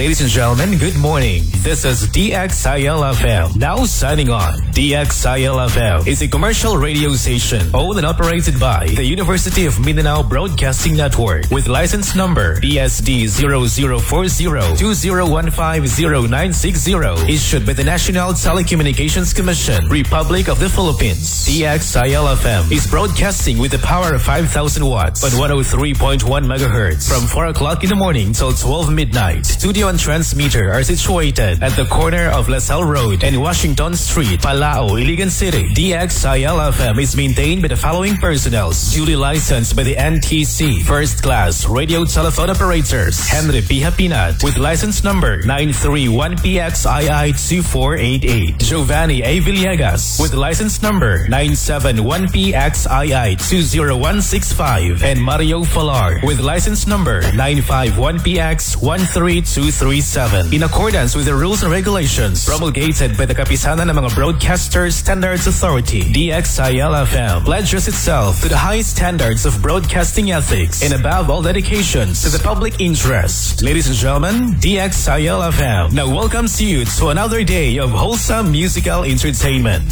Ladies and gentlemen, good morning. This is DXIL-FM. Now signing on. DXIL-FM is a commercial radio station owned and operated by the University of Mindanao Broadcasting Network with license number PSD 004020150960 issued by the National Telecommunications Commission, Republic of the Philippines. DXIL-FM is broadcasting with the power of 5,000 watts on 103.1 megahertz from 4 o'clock in the morning till 12 midnight. Studio and transmitter are situated at the corner of LaSalle Road and Washington Street, Palao, Iligan City. DXIL-FM is maintained by the following personnels, duly licensed by the NTC. First class radio telephone operators, Henry P. Hapinat with license number 931PXII2488. Giovanni A. Villegas with license number 971PXII20165. And Mario Falar with license number 951PX13237. In accordance with the rules and regulations promulgated by the Kapisanan ng mga Broadcasters Standards Authority, DXIL-FM pledges itself to the highest standards of broadcasting ethics and above all dedications to the public interest. Ladies and gentlemen, DXIL-FM now welcomes you to another day of wholesome musical entertainment.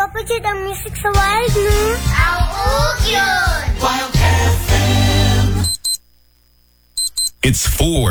Gwapo dyan ang music sa Wild, no? Ang ugyon! Wild FM. It's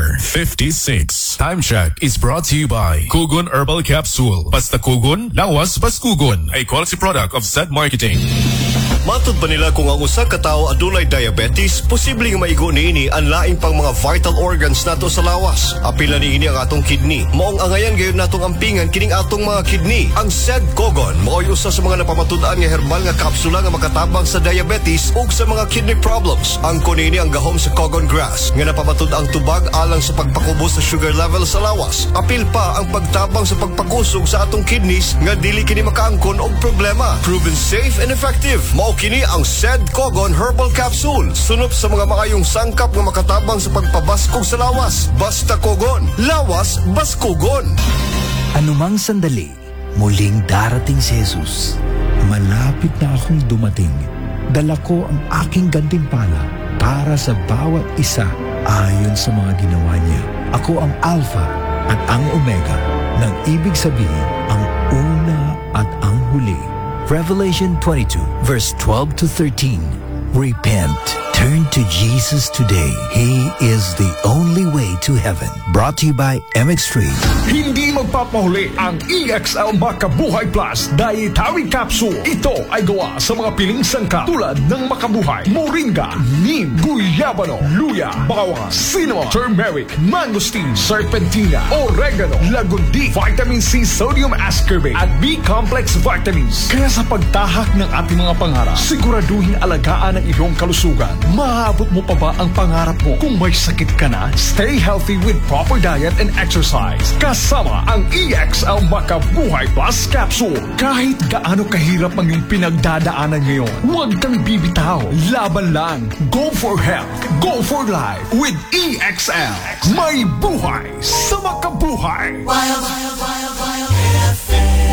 4:56. Time check is brought to you by Kugon Herbal Capsule. Basta Kugon, lawas pas Kugon. A quality product of Zed Marketing. Matud ba nila kung ang usa ka tawo adunay diabetes, posibleng maigo niini ang laing pang mga vital organs nato sa lawas. Apil na niini ang atong kidney. Maong angayan gayon natong ampingan kining atong mga kidney. Ang Zed Kogon mao'y usa sa mga napamatud-an nga herbal nga kapsula nga makatabang sa diabetes ug sa mga kidney problems. Ang kunini ang gahom sa Kogon grass nga napamatud ang tubag alang sa pagpakubos sa sugar level sa lawas. Apil pa ang pagtabang sa pagpakusog sa atong kidneys nga dili kini makaangkon og problema. Proven safe and effective. Mao kini ang Zed Kogon Herbal Capsule. Sunop sa mga maayong sangkap nga makatabang sa pagpabaskog sa lawas. Basta Kogon, lawas baskugon. Anumang sandali, muling darating si Jesus. Malapit na akong dumating. Dala ko ang aking gantimpala para sa bawat isa ayon sa mga ginawa niya. Ako ang Alpha at ang Omega, nang ibig sabihin ang una at ang huli. Revelation 22 verse 12 to 13. Repent. Turn to Jesus today. He is the only way to heaven. Brought to you by MX3. Hindi magpapahuli ang EXL Makabuhay Plus Dietary Capsule. Ito ay gawa sa mga piling sangkap tulad ng Makabuhay, Moringa, Neem, Guyabano, Luya, Bawang, Cinnamon, Turmeric, Mangosteen, Serpentina, Oregano, Lagundi, Vitamin C, Sodium Ascorbate at B-Complex Vitamins. Kaya sa pagtahak ng ating mga pangarap, siguraduhin alagaan ang iyong kalusugan. Maabot mo pa ba ang pangarap mo? Kung may sakit ka na, stay healthy with proper diet and exercise. Kasama ang EXL Makabuhay Plus Capsule. Kahit gaano kahirap ang iyong pinagdadaanan ngayon, huwag kang bibitaw. Laban lang. Go for health. Go for life with EXL. May buhay sa makabuhay. Wild, wild, wild, wild FM.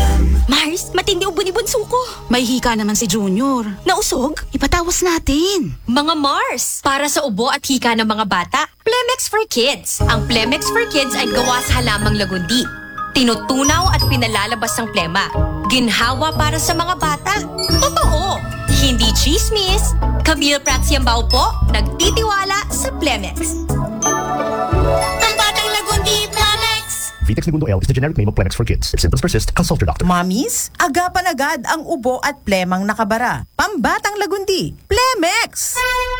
Mars, matindi ubon ni bunso ko. May hika naman si Junior. Nausog? Ipatawas natin. Mga Mars, para sa ubo at hika ng mga bata, Plemex for Kids. Ang Plemex for Kids ay gawa sa halamang lagundi. Tinutunaw at pinalalabas ang plema. Ginhawa para sa mga bata. Totoo! Hindi chismis. Camille Pratsiambao po, nagtitiwala sa Plemex. Pambatang lagundi, Plemex! Vitex Segundo L is the generic name of Plemex for kids. If symptoms persist, consult your doctor. Mamis, agapan agad ang ubo at plemang nakabara. Pambatang lagundi, Plemex!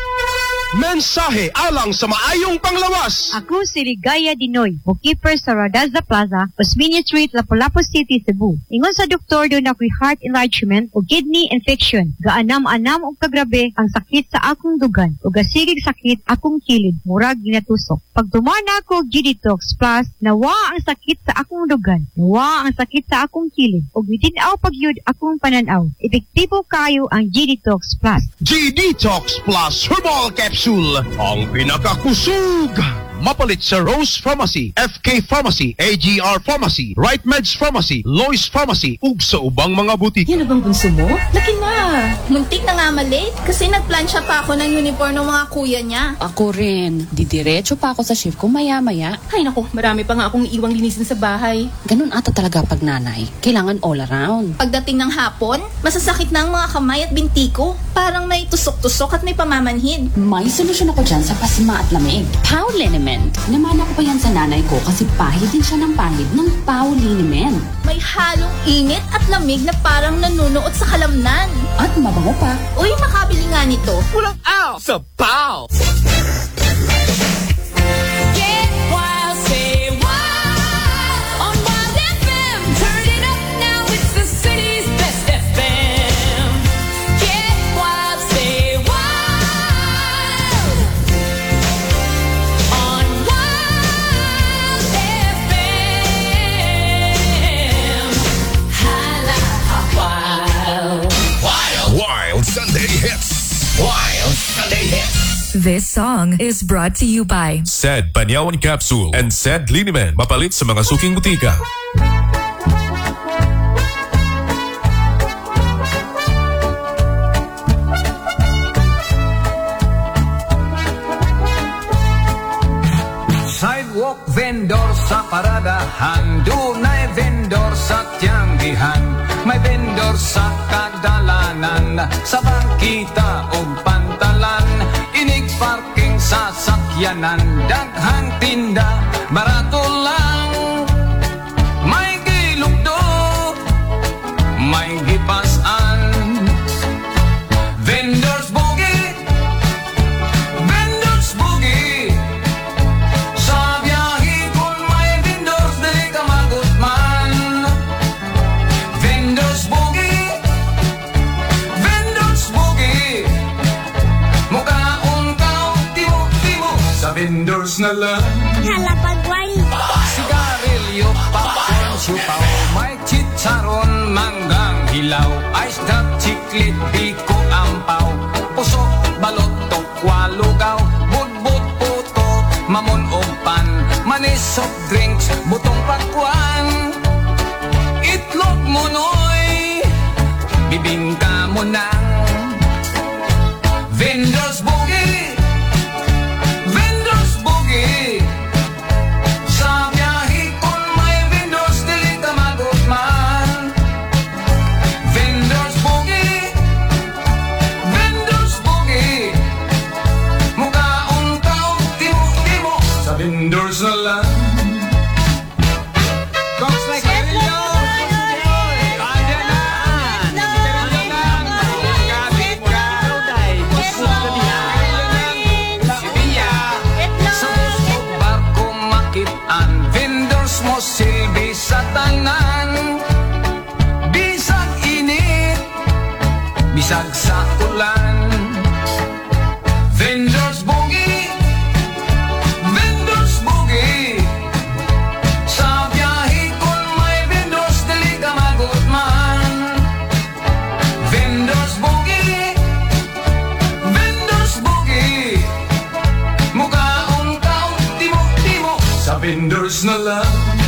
Mensahe alang sa maayong panglawas. Ako si Ligaya Dinoy, bookkeeper sa Radaza Plaza, Osmeña Street, Lapu-Lapu City, Cebu. Ingon sa doktor doon ako'y heart enlargement o kidney infection. Gaanam-anam o kagrabe ang sakit sa akong dugan o gasigig sakit akong kilid, murag ginatusok. Pag tumana ako G-Detox Plus, nawa ang sakit sa akong dugan, nawa ang sakit sa akong kilid o within-aw pagyud akong pananaw. Epektibo kayo ang G-Detox Plus. G-Detox Plus Herbal Capsule. Ang pinakakusog. Mapalit sa Rose Pharmacy, FK Pharmacy, AGR Pharmacy, Right Meds Pharmacy, Lois Pharmacy, ug sa ubang mga butik. Yan na bang bunso mo? Laki na! Muntik na nga malate kasi nagplansya pa ako ng uniform ng mga kuya niya. Ako rin. Didiretso pa ako sa shift ko maya-maya. Ay naku, marami pa nga akong iiwang linisin sa bahay. Ganun ata talaga pag nanay. Kailangan all around. Pagdating ng hapon, masasakit na ang mga kamay at binti ko. Parang may tusok-tusok at may pamamanhid. May solusyon ako dyan sa pasma at lamig. Pauliniment. Namana ko pa yan sa nanay ko kasi pahid din siya ng pahid ng Pauliniment. May halong init at lamig na parang nanunuot sa kalamnan. At mabango pa. Uy, makabili nga nito. Pulang out sa Pau! Get wild, say wild on Wild FM. Turn it up now, it's the city's best FM. Get wild, say wild on Wild FM. Hala, wild. Wild Sunday Hits. Wild Sunday Hits. This song is brought to you by Zed Banyawan Capsule and Zed Liniment. Mapalit sa mga suking butika. Sidewalk vendor sa paradahan, dunay vendor sa tiyanggihan. May vendor vendor sa kadalanan, sa bangkita o pantalan, inig parking sa sakyanan, daghang tinda, barato lang. May gilugdo, may gipasan, vendors boogie, vendors boogie. Sa biyahe kung may vendors, dili ka magutman. Vendors boogie, vendors boogie. Mukhaon ka, timo-timo, sa vendors na lang. Halapagway. Sigarilyo, popcorn, siupaw, may chicharon, manggang hilaw, ice drop, chiclet, biko, ampaw, puso, balot, tokwa, lugaw, budbud, puto, mamon, umpan, manis, soft drinks, butong pakwan, itlog mo noy, bibingka mo nang vendors boogie, vendors boogie. Sa biyahe kung may vendors, dili ka magutman. Vendors boogie, vendors boogie. Mukhaon ka, timo-timo, sa vendors na lang. Cox like Helio, andyan na. Kapit ka, puso ka niya. Sibiya, sa puso barko makitaan, vendors mo silbi sa tanan. Bisag init, bisag sa ulan. Vendors boogie, vendors boogie. Sa biyahe kung may vendors, dili ka magutman. Vendors boogie, vendors boogie. Mukhaon ka, timo-timo, sa vendors na lang.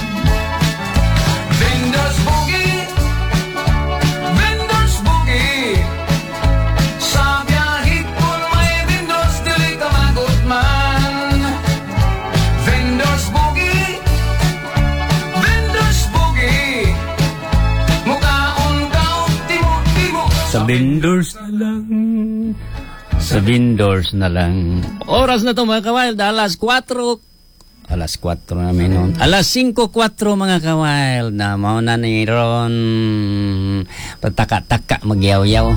Vendors boogie, vendors boogie. Sa biyahe kung may vendors, dili ka magutman. Vendors boogie, vendors boogie. Mukhaon ka, timo-timo, Sa vendors na lang. Sa vendors na lang. Oras na to mga kawild, alas 4. Alas 4 na minuto. Alas 5:04 mga kawild. Na mauna ni Ron. Pataka-taka magyaw-yaw.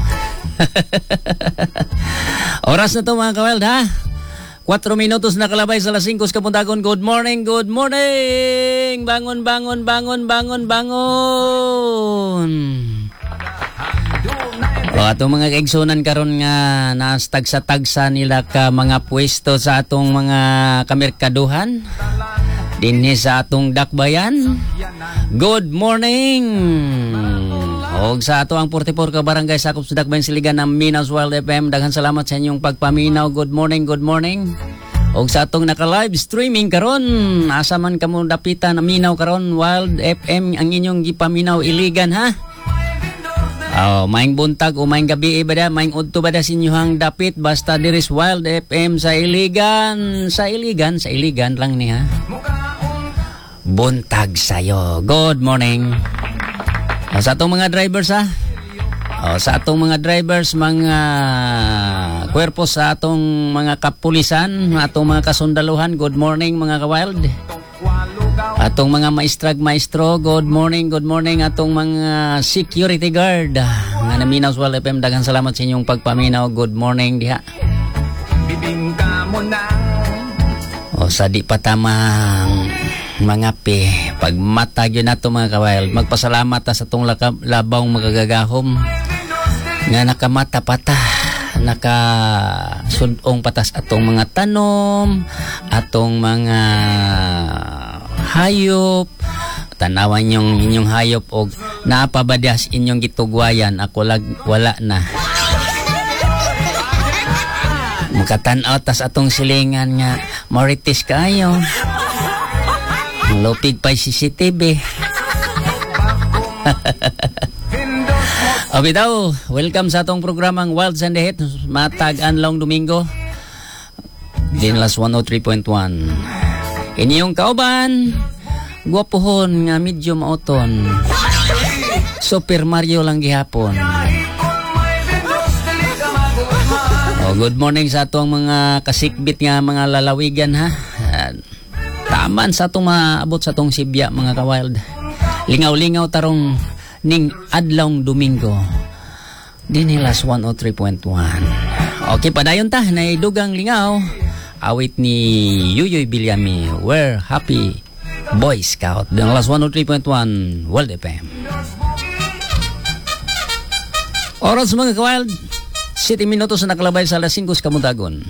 Oras na to mga kawild ha. 4 minutos na kalabay sa alas 5 sa Kapuntagon. Good morning, good morning. Bangon, bangon, bangon, bangon, bangon. O atong mga kaigsunan karon nga nastag sa tagsa nila ka mga pwesto sa atong mga kamerkaduhan dinhi sa atong dakbayan. Good morning. Og sa ato ang 44 ka barangay sakop sa dakbayan siligan ng Minaw Wild FM, daghan salamat sa inyong pagpaminaw. Good morning, good morning. Og sa atong naka-live streaming karon, asa man kamo dapitan na Minaw karon, Wild FM ang inyong gipaminaw iligan ha. Maing buntag o maing gabi bada, maing udto bada sinyohang dapit basta diris Wild FM sa Iligan. Sa Iligan lang niya. Buntag sayo. Good morning. Sa atong mga drivers ha. Sa atong mga drivers, mga kwerpo sa atong mga kapulisan, atong mga kasundaluhan, good morning mga ka-wild. Atong mga maestrag-maestro, good morning, good morning. Atong mga security guard, nga naminaw sa Wild FM, daghang salamat sa inyong pagpaminaw. Good morning diha. Sa di patamang mga pag matag yun nato mga ka-wild, magpasalamat sa atong labawng magagagahom nga nakamata pata, nakasudong patas atong mga tanom, atong mga hayop, tanawan yung inyong hayop og napabadas inyong gitugwayan. Ako wala na. Makatanaw tas atong silingan nga Marites kayo. Lupig pa CCTV. Bitaw, welcome sa atong programang Wilds and the Hit, matag anlong Domingo. Dinlas 103.1. Inyong kauban, gwapohon nga medyo mauton. Super Mario lang gihapon. Good morning sa atong mga kasikbit nga mga lalawigan ha. Taman sa atong maabot sa atong Sibya mga ka-wild. Lingaw-lingaw tarong ning adlawng Domingo. Dinilas 103.1. Okay, padayon ta na dugang lingaw. Awit ni Yuyoy Bilyami, We're Happy Boy Scout. Dinilas 103.1 World FM. Oras mga ka-wild. 7 minutos na nakalabay sa alas 5 kamuntagon.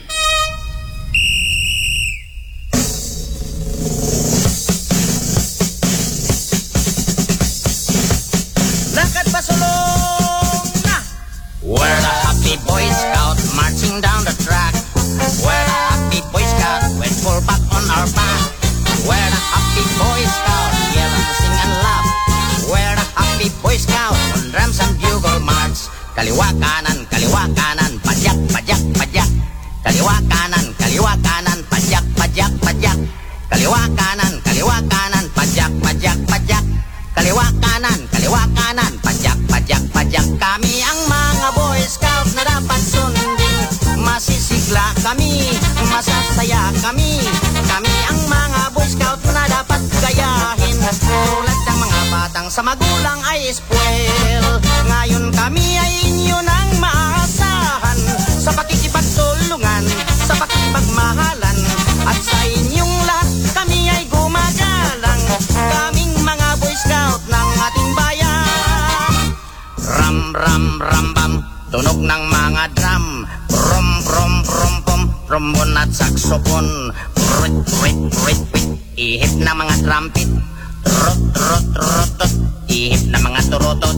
Nakatpasulong na! We're the Happy Boy Scout marching down the track. We're the Happy Boy Scout with full back on our back. We're the Happy Boy Scout, yell and sing and laugh. We're the Happy Boy Scout on drums and bugle march. Kaliwa kanan, pajak, pajak, pajak. Kaliwa kanan, pajak, pajak, pajak. Kaliwa kanan, pajak, pajak, pajak. Kaliwa kanan, pajak, pajak, pajak. Kami ang mga Boy Scout na dapat sundin. Masisigla kami, masasaya kami. Kami ang mga Boy Scout na dapat gayahin. Tulad ng mga batang sa magulang ay spoil. Ngayon kami ay inyo nang maasahan. Sa pakikipagtulungan, sa pakipagmahalan. At sa inyong lahat kami ay gumagalang. Kaming mga Boy Scout ng ating bayan. Ram, ram, ram, bam, tunog ng mga drum. Prom, prom, prom, pom, trombon at saxophone. Rit, rit, rit, rit, ihip ng mga trumpet. Trot, trot, trot, trot, ihip ng mga turotot.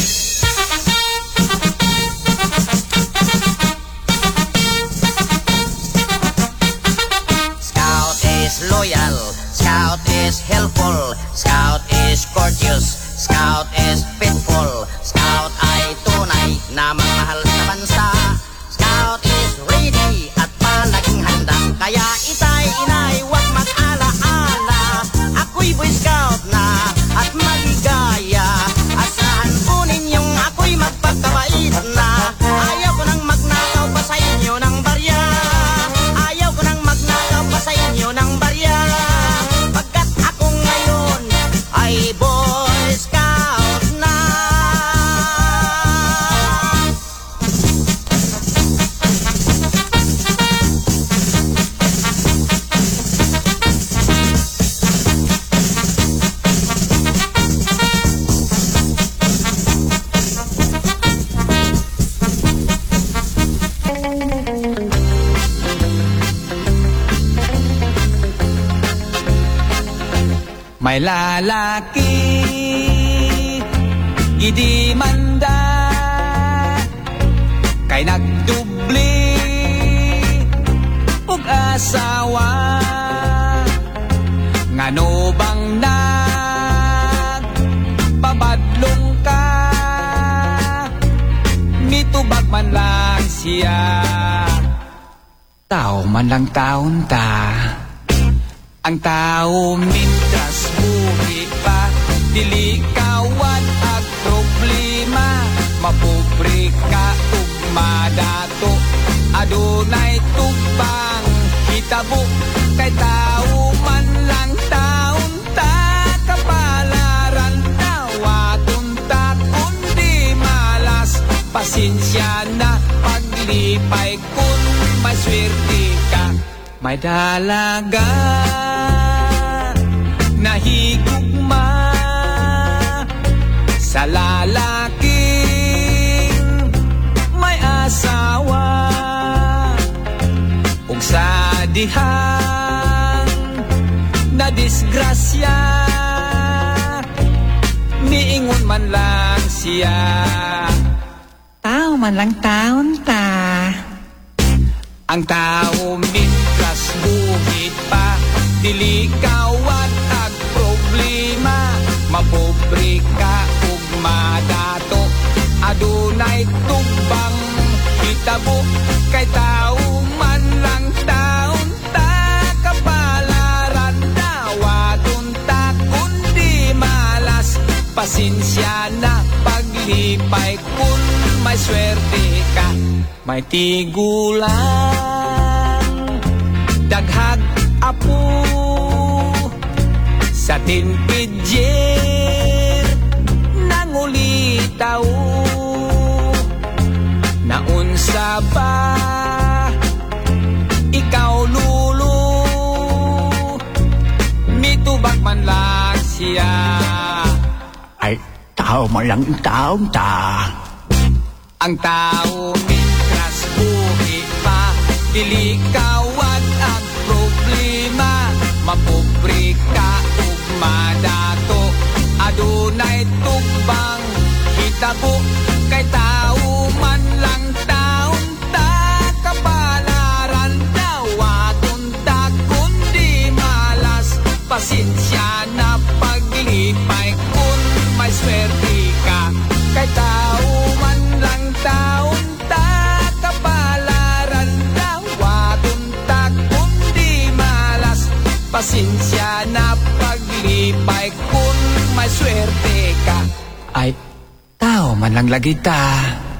Scout is loyal, Scout is helpful, Scout is courteous, Scout is faithful, Scout ay tunay na magmahal sa bansa. Scout is ready at palaging handa, kaya itay inay wag mag-ala-ala. Ako'y Boy Scout na at maligaya, asahan po ninyong ako'y magpagkabait na. Ayaw ko nang magnakaw pa sa inyo ng barya, ayaw ko nang magnakaw pa sa inyo ng barya. Pagkat ako ngayon ay Boy Scout na. May lalaki gidi manda kay nagdubli ug asawa ngano bang nagpabadlong ka mitubag man lang siya tao man lang taon ta. Ang tao mintras buhi pa, dili kawan ag problema, mapobre ka ug madato, adunay tubang hitabo, kay tao man lang taon ta, kapalaran tawaton ta, kundi malas, pasensya na paglipay kun maswerte ka, may dalaga. Nahigugma sa lalaking may asawa ug sa dihang na disgrasya niingon man lang siya tao man lang taon ta. Ang tao mintras buhit pa dili kawat ag problema, mapobre ka ug madato, adunay tumbang hitabo, kay tao man lang taon ta, kapalaran tawaton ta, kundi malas, pasensya na pag paglipay kung may swerte ka. May tigulang daghag apo sa tinpidyer nangulitaw naunsa ba ikaw lulo mitubag man lang siya ay tao mo lang taong ta ang tao mitras buhi pa dili kawat ang problema mapobre ka ug madato adunay tugbang hitabo kay tao man lang taon ta kapalaran dawaton ta kundi malas pasensya na paglipay kung may swerte ka kay tao man lang taon ta kapalaran dawaton ta kundi malas pasensya na paglipay kung may swerte ka ay tao man lang lagi ta.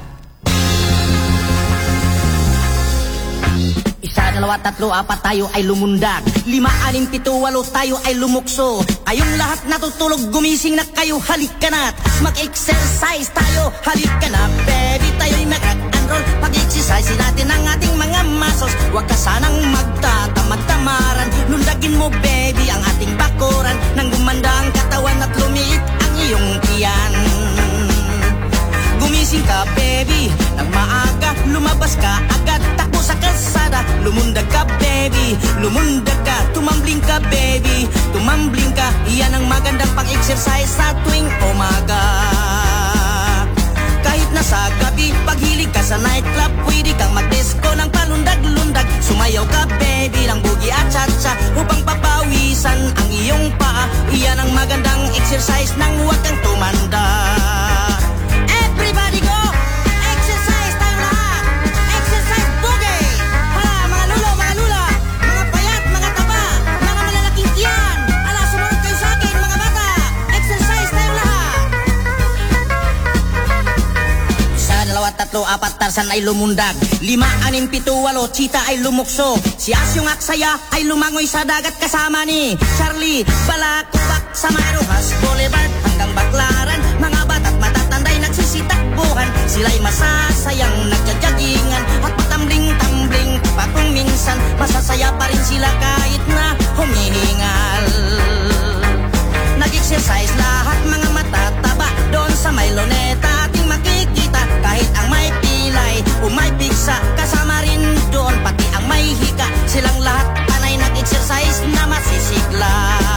Isa, dalawa, tatlo, apat tayo ay lumundag 5, 6, 7, 8 tayo ay lumukso kayong lahat natutulog gumising na kayo halika na mag-exercise tayo halika na baby tayo'y mag-enroll pag-exercise natin ang ating mga muscles huwag ka sanang magtatamad-tamaran lundagin mo baby ang ating bakuran nang gumanda ang katawan at lumiit ang iyong tiyan gumising ka baby nang maaga lumabas ka agad takbo sa kalsada lumundag ka baby lumundag ka tumambling ka baby tumambling ka iyan ang magandang pang-exercise sa tuwing umaga kahit nasa gabi paghilig ka sa nightclub pwede kang mag-disco ng palundag-lundag sumayaw ka baby ng boogie at cha-cha upang papawisan ang iyong paa iyan ang magandang exercise nang huwag kang tumanda everybody go! Exercise tayo lahat! Exercise boogie! Hala, mga lulo, mga lula! Mga payat, mga taba! Mga malalaking tiyan! Ala, sumunod kayo sa akin, mga bata! Exercise tayo lahat! 1, 2, 3, 4, Tarzan ay lumundag 5, 6, 7, 8, Cheetah ay lumukso si Asyong Aksaya ay lumangoy sa dagat kasama ni Charlie Balakubak sa Maruhas Boulevard hanggang Baclaran mga bata't matatanday nagsisitakbuhan sila'y masasayang nagjajagingan at patambling-tambling patong minsan masasaya pa rin sila kahit na humihingal nag-exercise lahat mga matataba doon sa may luneta ating makikita kahit ang may pilay o may pigsa kasama rin doon pati ang may hika silang lahat panay nag-exercise na masisigla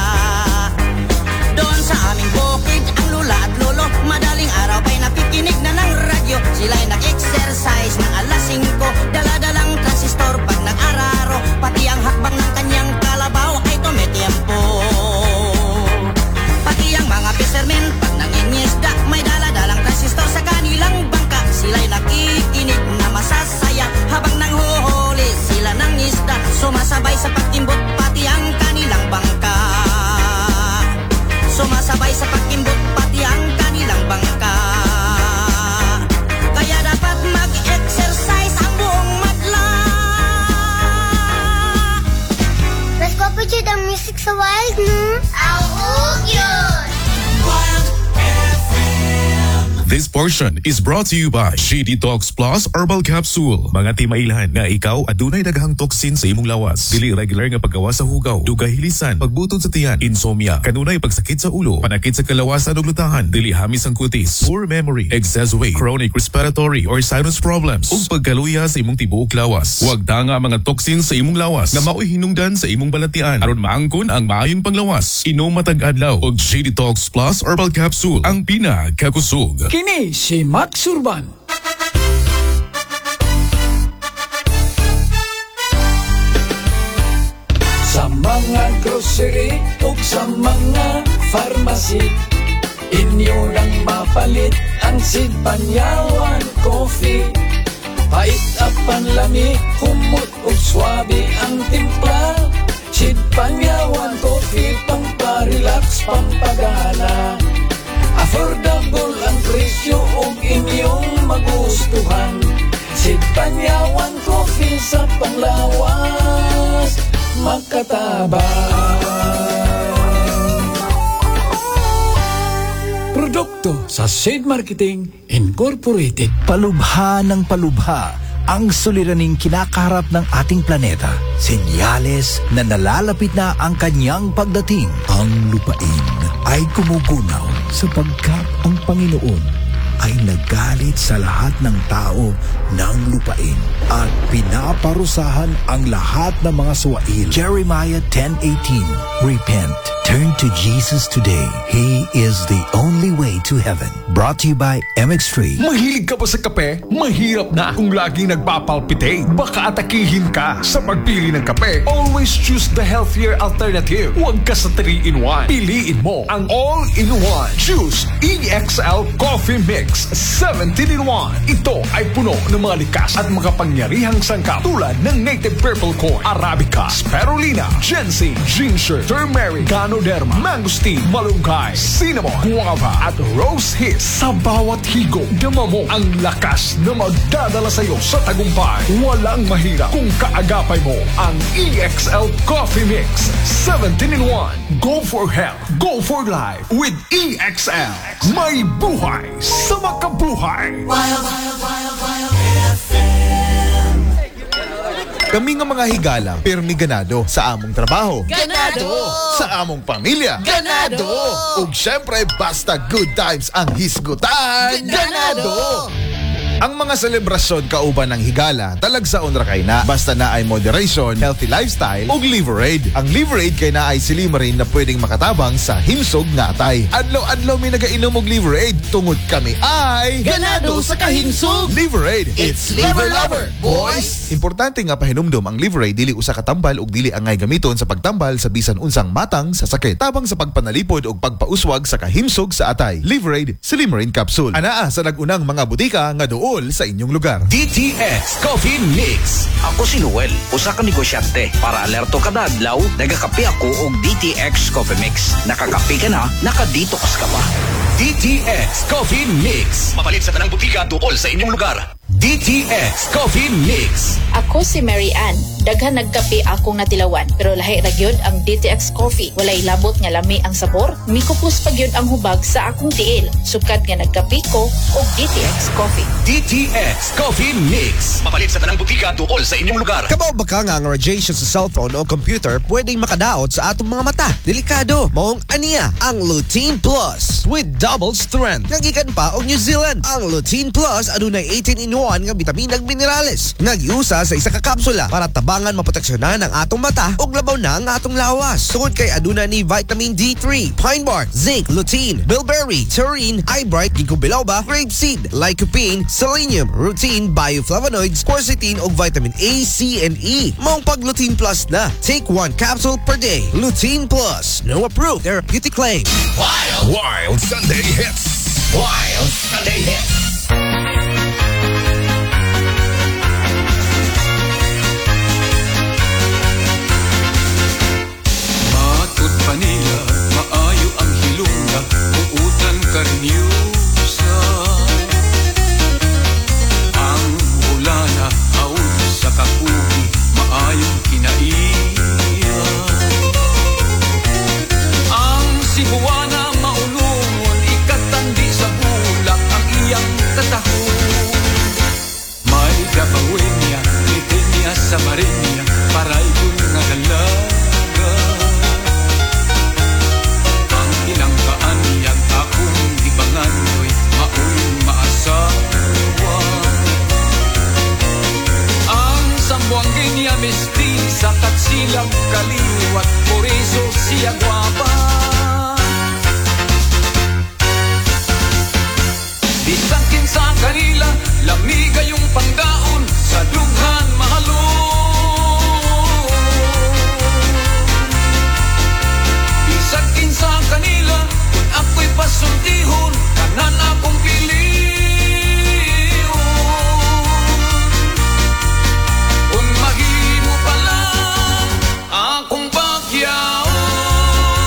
doon sa aming bukid ang lula at lolo madaling araw pa'y napikinig na ng radyo sila'y nag-exercise ng alas 5 daladalang transistor pag nag-araro pati ang hakbang ng kanyang kalabaw ay tumitiempo pati ang mga fishermen pag nangingisda may daladalang transistor sa kanilang bangka sila'y nakikinig na masasaya habang nanghuhuli sila ng isda sumasabay sa pagkimbot pati ang kanilang bangka sumasabay sa pagkimbot pati ang kanilang bangka kaya dapat mag-exercise ang buong madla Let's go put the music sa wild, no? Ahog yun! This portion is brought to you by She Detox Plus Herbal Capsule. Mga timailhan nga ikaw adunay daghang toxin sa imong lawas. Dili regular nga paggawa sa hugaw, dugahilisan, pagbutod sa tiyan, insomnia, kanunay pagsakit sa ulo, panakit sa kalawasan ug lutahan, dili hamis ang kutis, poor memory, excess weight, chronic respiratory or sinus problems, ug pagkaluya sa imong tibuok lawas. Huwag tanga mga toxin sa imong lawas nga mao'y hinungdan sa imong balatian aron maangkon ang maayong panglawas. Inom matag adlaw og She Detox Plus Herbal Capsule ang pinakakusog. Kini si Max Urban. Sa mga grocery o sa mga pharmacy, inyo nang mapalit ang Sigbanyawan Coffee. Pait at panlami, humot o swabe ang timpla. Sigbanyawan Coffee, pamparelax, pampagana. Affordable ang presyo ug inyong magustuhan. Sigpanyawan Coffee sa panglawas, makatabang. Produkto sa Shade Marketing Incorporated. Palubha ng palubha ang suliraning kinakaharap ng ating planeta. Senyales na nalalapit na ang kanyang pagdating. Ang lupain ay gumugunaw sapagkat ang Panginoon ay nagalit sa lahat ng tao ng lupain at pinaparusahan ang lahat ng mga suwail. Jeremiah 10:18. Repent. Turn to Jesus today. He is the only way to heaven. Brought to you by MX3. Mahilig ka ba sa kape? Mahirap na kung laging nagpapalpitate. Baka atakihin ka sa pagpili ng kape. Always choose the healthier alternative. Huwag ka sa 3-in-1. Piliin mo ang all-in-one. Choose EXL Coffee Mix 17-in-1. Ito ay puno ng mga likas at makapangyarihang sangkap tulad ng native purple corn, Arabica, Spirulina, ginseng, ginger, turmeric, ganoderma, mangosteen, malunggay, cinnamon, guava at rose hips. Sa bawat higop, dama mo ang lakas na magdadala sa iyo sa tagumpay. Walang mahirap kung kaagapay mo ang EXL Coffee Mix 17-in-1. Go for health, go for life with EXL. May buhay sa makabuhay. Kami nga mga higala, permi ganado sa among trabaho. Ganado! Sa among pamilya. Ganado! Ug syempre, basta good times ang hisgutan. Ganado! Ang mga selebrasyon kauban ng higala, talagsaon ra kay na. Basta na ay moderation, healthy lifestyle, ug Liverade. Ang Liverade kay na ay silimarin na pwedeng makatabang sa himsog nga atay. Adlaw-adlaw may nagainom og Liverade. Tungod kami ay ganado sa kahimsog! Liverade, it's Liver Lover, boys! Importante nga pahinumdom ang Liverade dili usa ka tambal ug dili angay gamiton sa pagtambal sa bisan unsang matang sa sakit. Tabang sa pagpanalipod ug pagpauswag sa kahimsog sa atay. Liverade Silimarin Capsule. Anaa sa nagunang mga butika nga dool sa inyong lugar. DTX Coffee Mix. Ako si Noel, usa ka negosyante. Para alerto kada adlaw, nagakape ako og DTX Coffee Mix. Nakakape ka na, nakadetox ka pa. DTX Coffee Mix. Mapalit sa tanang butika duol sa inyong lugar. DTX Coffee Mix. Ako si Mary Ann. Daghan nagkape akong natilawan, pero lahi ra gyud ang DTX Coffee. Walay labot nga lami ang sabor, mikupos pa gyud ang hubag sa akong tiil. Sukad nga nagkape ko og DTX Coffee. DTX Coffee Mix. Mapalit sa tanang butika duol sa inyong lugar. Kabaw ba ka nga ang radiation sa cellphone o computer pwedeng makadaot sa atong mga mata? Delikado. Maong aniya ang Lutein Plus with double strength. Nagikan pa og New Zealand. Ang Lutein Plus adunay 18-in-1 nga bitamin ug minerales. Nagiusa sa isa ka kapsula para tabangan maproteksyonan ang atong mata ug labaw na ang atong lawas. Tungod kay aduna ni vitamin D3, pine bark, zinc, lutein, bilberry, taurine, eyebright, ginkgo biloba, grapeseed, lycopene, selenium, rutin, bioflavonoids, quercetin ug vitamin A, C, and E. Maong pag Lutein Plus na. Take 1 capsule per day. Lutein Plus. No approved therapeutic claim. Wild Sunday Hits. Wild Sunday Hits. Matod pa nila, maayo ang hilunga, uutan karniusa. Ang ulana, haul sa kakugi, maayong kinaiyan. Ang Cebuana maunungon, ikatandi sa bulak ang iyang tatahon. May gabawin niya, litin niya sa marin niya, paray kong nagalaga. Ang ilang kaanyang akong ibangan mo'y mauyong maasawa. Ang sambuangin niya mestiza kat silang kaliwat, por eso siya guapa. Bisangkin sa kanila, lamiga yung pangdaon sa dughan mahalon. Bisangkin sa kanila, kung ako'y pasultihon, kanan akong piliyon. Kung mahimo pala akong pagyaon.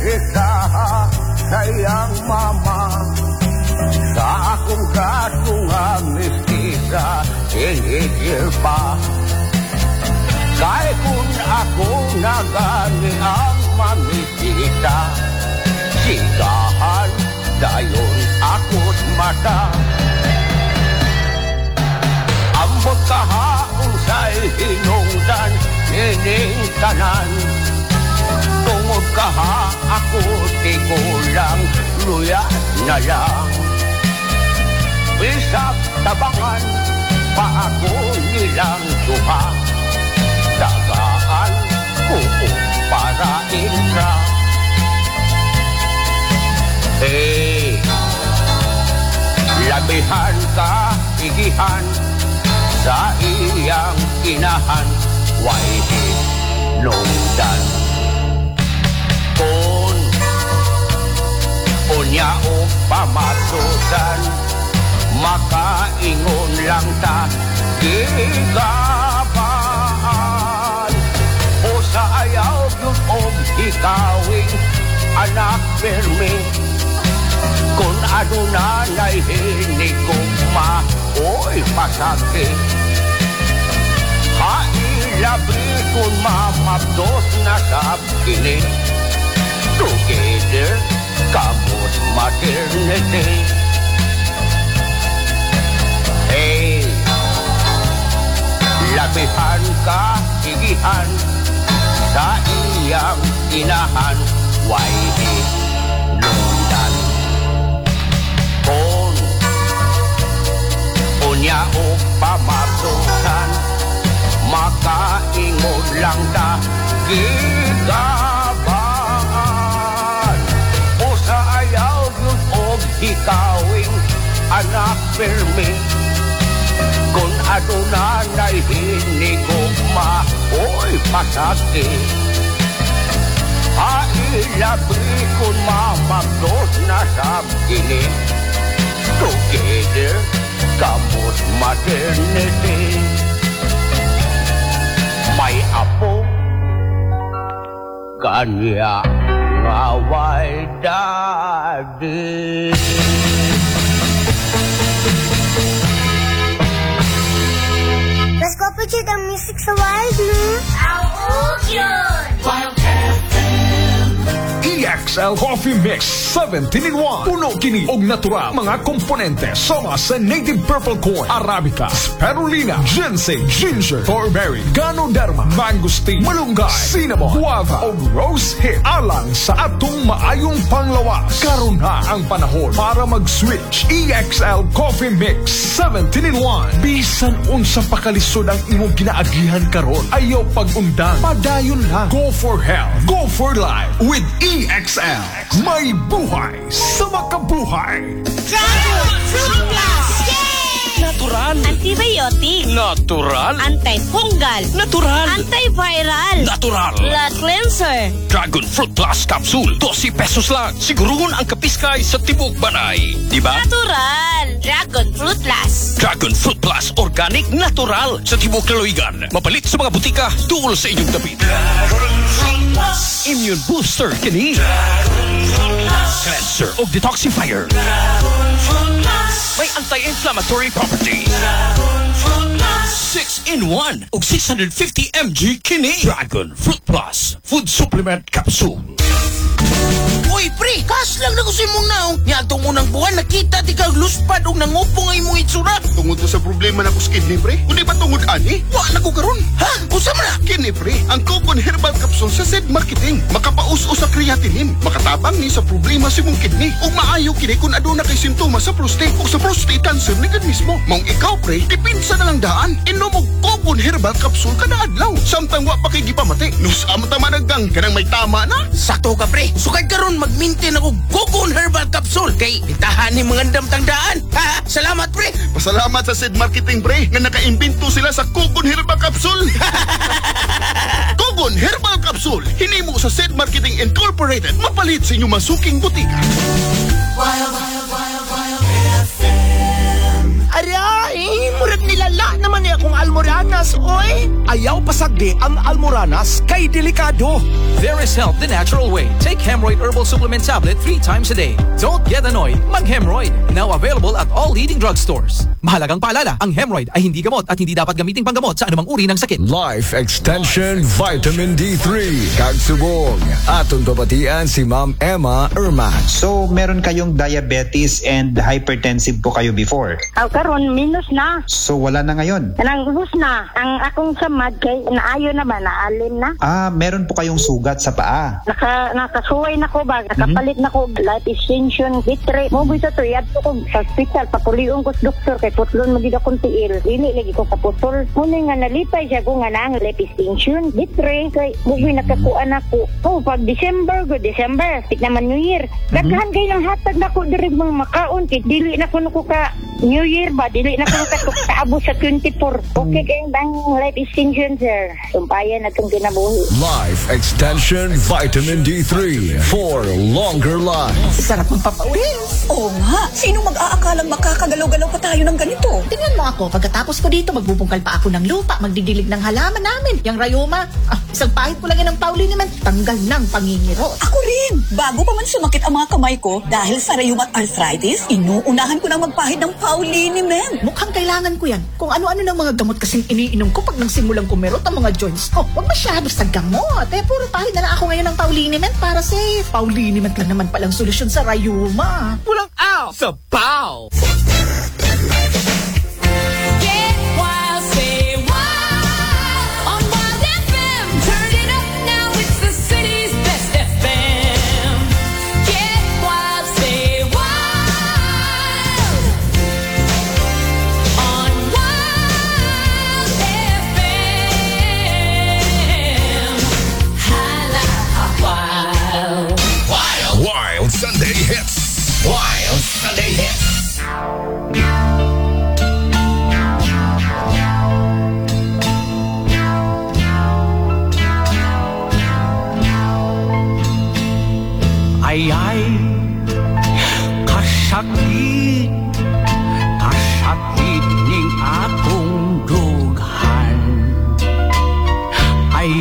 kita sayang mama. Sa akong katungang mistika, hihigil pa. Kaya kung ako nagani ang mamisita, sigahan dayon ako't mata. Ambot kahaong sa'y hinungdan, nining tanan. Tungod kaha ako di kulang, luya na lang. Bisag tabangan pa ako nilang duha. Dagaan oo para inra. Hey, labihan ka, igihan sa iyang inahan, why hinungdan. Kung unya o pamatusan, makaingon lang ta gigabaan. O sa ayaw yun o ikawing anak permi. Kung ano na naihinig kong oy masakit. Hailabi kung mamapdos na sa kinig. Together, kamot maternity. Hey, labihan ka, igihan sa iyang inahan, why hinungdan. Kung unya o pamatusan, makaingon lang ta gigabaan. O sa ayaw yun o ikawing anak permi. Kung ano na naihinig ko oy masakit. Hailabi kung mamagdos na sa kinig. Together, kamot maternity. May apo kanya ngaway daddy. Let's go put the music sa wild, no? Ang yun! Wild EXL Coffee Mix 17-in-1. Puno kini og natural mga komponente sama sa native purple corn, arabica, spirulina, ginseng, ginger, thornberry, ganoderma, mangosteen, malunggay, cinnamon, guava og rose hip. Alang sa atong maayong panglawas. Karon na ang panahon para mag-switch. EXL Coffee Mix 17-in-1. Bisan unsa pakalisod ang imong ginaagihan karon, ayaw pag-undang, padayon lang. Go for health, go for life with EXL. May buhay sa makabuhay. Dragon Fruit Plus! Natural. Antibiotic. Natural. Antifungal. Natural. Antiviral. Natural. Blood cleanser. Dragon Fruit Plus Capsule. 12 pesos lang. Siguruhon ang kapiskay sa tibok banay. Diba? Natural. Dragon Fruit Plus. Dragon Fruit Plus Organic Natural sa tibok Laloigan. Mapalit sa mga butika tuol sa inyong dapit. Dragon Fruit Plus. Immune Booster kini. Dragon Fruit Plus. Cleanser o Detoxifier. Dragon Fruit Plus. May anti-inflammatory properties. Dragon Fruit Plus. 6-in-1 o 650 mg kini. Dragon Fruit Plus Food Supplement Capsule. Uy, pre, kas lang na ko sa imong naong. Nyatong unang buwan, nakita di ka luspad o nangupo nga imong itsura. Tungod to sa problema na ko sa kidney, pre. Kundi ba tungod ani? Wa na ko karon. Ha? Usa man na? Kidney, pre. Ang Cogon Herbal Capsule sa Zed Marketing. Makapaus-us sa creatinine. Makatabang ni sa problema sa imong kidney. O maayo kini kung aduna kay simptomas sa prostate o sa prostate cancer ni mismo. Mong ikaw, pre, dipinsa na lang daan. Inom og Cogon Herbal Capsule kada adlaw. Samtang wa pa kay gipamati. Nus tama naggang kanang may tama na. Sakto ka, pre. Sukad karon mag-maintain ako Cogon Herbal Capsule kay itahan ni mga damtangdaan. Ha? Salamat, pre. Pasalamat sa Zed Marketing, pre, nga nakaimbento sila sa Cogon Herbal Capsule. Cogon Herbal Capsule. Hinimo sa Zed Marketing Incorporated. Mapalit sa inyong masuking butika. Wild FM. Arain! murag nilala naman niya akong almoranas, oy. Ayaw pasagdi ang almoranas kay delikado. There is help the natural way. Take Hemorrhoid Herbal Supplement Tablet 3 times a day. Don't get annoyed. Mag-Hemorrhoid. Now available at all leading drugstores. Mahalagang paalala, ang hemorrhoid ay hindi gamot at hindi dapat gamiting panggamot sa anumang uri ng sakit. Life Extension Vitamin D3. Kagsubong. Atong babatian si Ma'am Emma Erman. So, meron kayong diabetes and hypertensive po kayo before? Karon minus na. So, wala na ngayon? Nanghus na. Ang akong samad kay naayo na ba? Naalim na. Meron po kayong sugat sa paa. Nakasuway na ko ba? Nakapalit na ko life extension D3. Mo bisa to yad ko sa hospital papuliong ko sa doktor kay putlon magid akong tiil. Dili lagi ko sa putol. Muna nga nalipay siya ko nga nang life extension D3 kay mugi nakakuan ako. Pag December tik naman New Year. Daghan kay nang hatag nako diri mga makaon kay dili na kuno ko ka New Year ba dili na kuno ka kaabo sa 24. Okay kay bang life extension sir. Sumpayan atong kinabuhi. Life Extension Vitamin D3 for longer life. Sarap ng papawis. Oo nga. Sino mag-aakalang makakagalaw-galaw pa tayo ng ganito? Tingnan mo ako. Pagkatapos ko dito, magbubungkal pa ako ng lupa, magdidilig ng halaman namin. Yang rayoma, isang pahit ko lang yan ng Pauliniment, tanggal ng pangingiro. Ako rin. Bago pa man sumakit ang mga kamay ko, dahil sa rayuma at arthritis, inuunahan ko na magpahid ng Pauliniment. Mukhang kailangan ko yan. Kung ano-ano ng mga gamot kasing iniinom ko pag nang simulang kumerot ang mga joints ko. Huwag masyado sa gamot. Puro pahid na lang ako ngayon ng Pauliniment para safe. Pauliniment lang naman palang solusyon sa rayuma. Pulang out sa Pau! Get wild, say wild on Wild FM. Turn it up now, it's the city's best FM. Get wild, say wild on Wild FM. Hala, wild. Wild Sunday Hits. Wild Sunday Hits. Ay, kasakit ning akong dughan. Ay,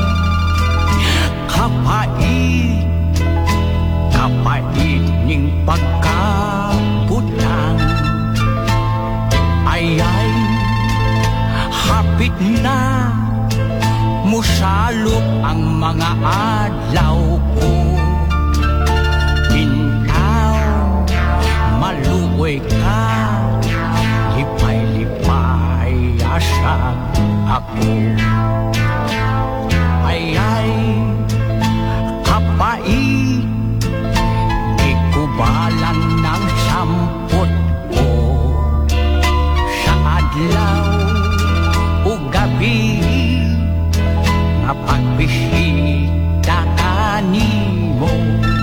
kapait ning pagkabutang. Ay, hapit na musalok ang mga adlaw ko. Maluoy ka, lipay-lipay asang ako. Ay, kapait, di ko balang ng sampot ko. Sa adlaw o gabi, nga pagbisita ka nimo.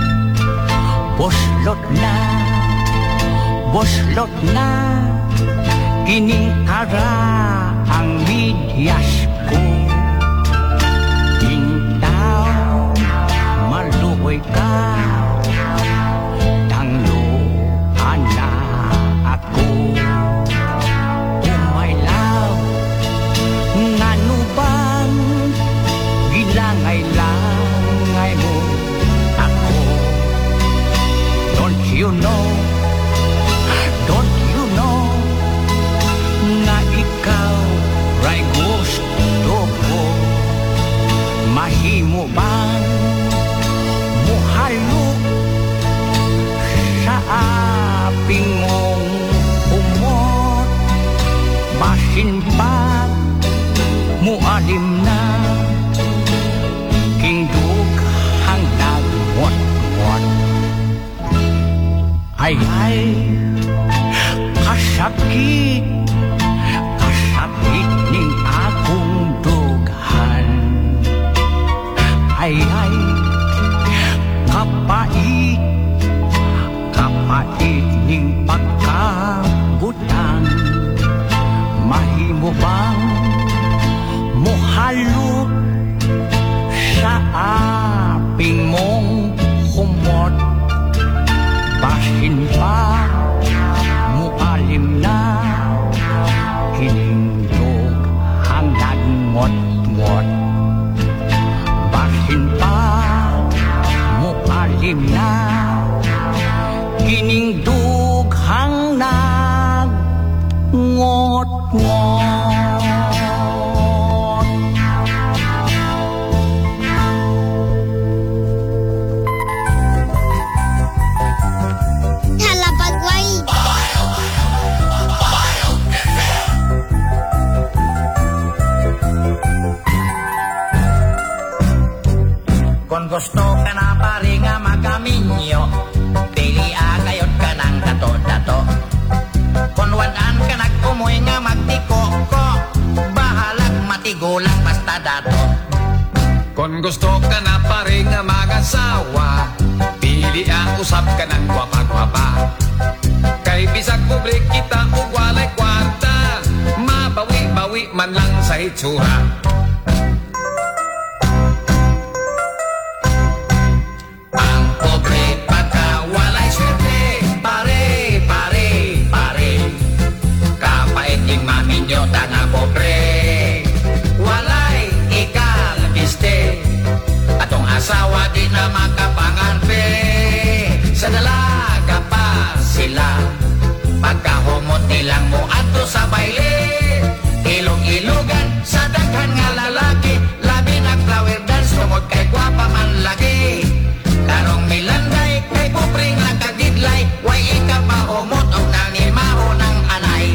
Boslot na kining kara ang midyas ko. Intaw maluoy ka, tangloan na ako. Oh my love, ngano bang gilangay-langay mo ako? Don't you know na ikaw ray gusto ko? Mahimo bang muhalok sa aping mong umot? Basin pa mualim na kingdug hang nagwat-wat. Ay, kasakit ning akong dughan. Ay, kapait ning pagkabutang. Mahimo bang muhalok sa aping mong humot? Basin pa mualim na lihim na kining dughang nag-ngot-ngot. Kung gusto ka na pari nga magaminyo, pili agayot ka ng dato-dato. Kung wadaan ka nag-umoy nga magtiko-ko, bahalag matigulang basta dato. Kung gusto ka na pari nga mag-asawa, pili ang usap ka ng gwapa-gwapa. Kay bisag publik kita o walay kwarta, mabawi-bawi man lang sa itsura. Asawa di na makapangarpe, sa dalaga pa sila. Pagkahumot nilang mo ato sa baile, ilog-ilogan sa daghan nga lalaki. Labi na flower dance, tungod kay gwapa man lagi. Karong milanday, kay pupring lang kagidlay, way ika mahumot o nangimaho ng anay.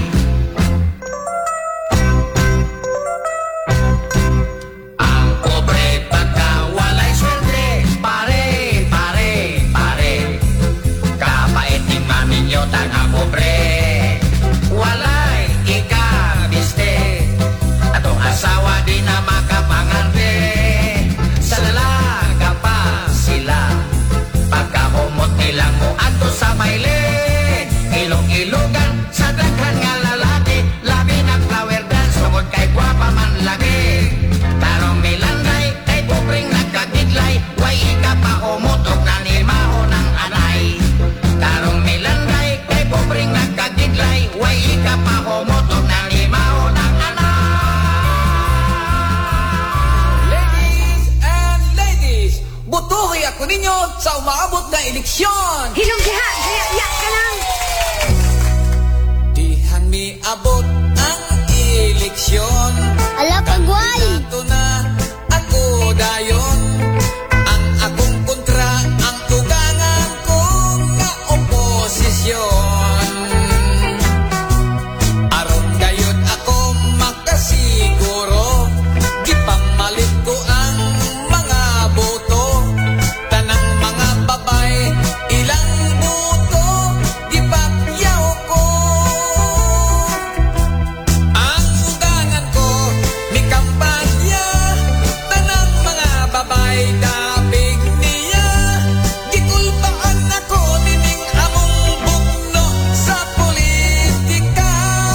Ang pobre pagka walay swerte, pare, pare, pare. Kapait ni mami nyo tanga pobre, walay ikabiste. Atong asawa di na makapangarte, sa lalaga pa sila. Pagkahumot nilang mo ato sa baile, ilog-ilogan sa daghan nga lalaki. Labi ng flower dance, tungod kay gwapa man lagi. Tarong milanday, kay pupring nagkagidlay, way ika pa humot o nanimaho ng anay. Tarong milanday, kay pupring nagkagidlay, way ika pa humot o nanimaho ng anay. Ladies and ladies, butuhi ako ninyo sa umaabot na eleksyon. Hinunggihan, kaya ka lang. Dihan mi abot ang eleksyon. Ala, pagway. Ito na ako dayon. Ang akong kontra, ang tugangan kong nga oposisyon. Aron gayon ako makasiguro, gipamalit ko ang mga boto. Tanang mga babay, ilang boto, gipatyaw ko. Ang ugangan ko, ni kampanya, tanang mga babay, dapig niya. Gikulbaan ako, nining among bugno sa politika.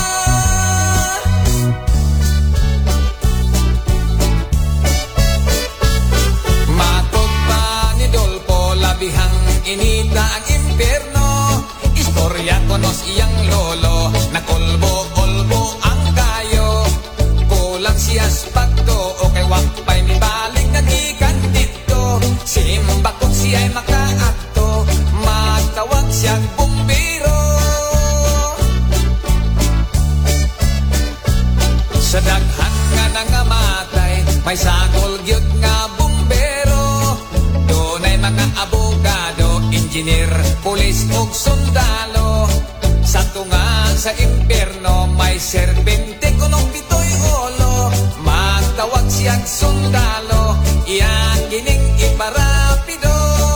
Matod pa ni Dolpo, labihang inita ang impyerno. Istorya konos iyang lolo, nakulbo-kulbo ang kayo. Kulang siyas pagto, o kay wakpay mi balik nagikan dito. Simba kung siya'y makaakto, matawag siyang bumbiro. Sa daghan nga nangamatay, may sakol gyud nga bumbero. Dunay mga abogado, engineer, pulis ug sundalo. Sa tunga sa impyerno, may serbente kunong pitoy olo. Magtawag siyang sundalo, iyan gining iparapido.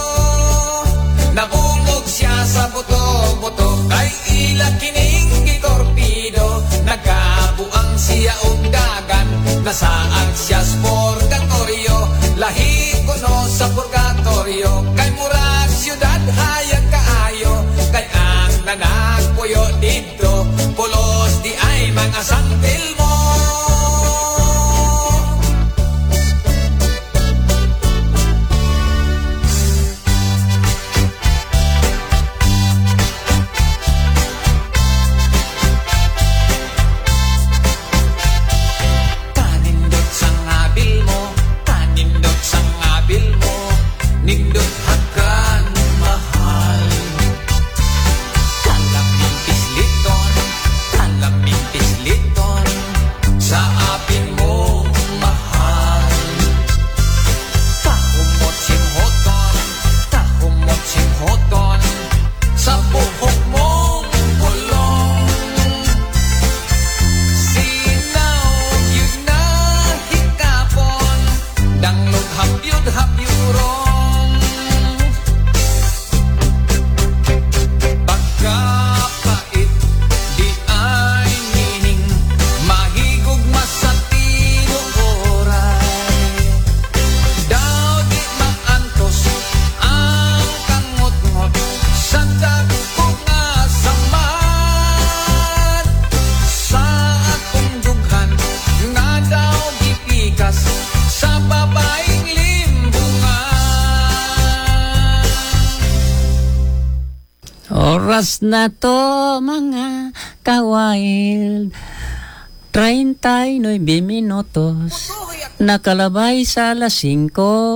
Nabungog siya sa buto-buto, kay ila kining gitorpido. Nagkabuang siya og dagan, nasaan siya sa purgatorio. Lahi kuno sa purgatorio, kay murag siyudad hayag kaayo. Kay ang nanagpuyo dito, pulos di ay mga santil mo. Kanindot sang abil mo, kanindot sang abil mo, nindot hagkan Oras na to mga kawild, 39 minutos, nakalabay sa alas 5.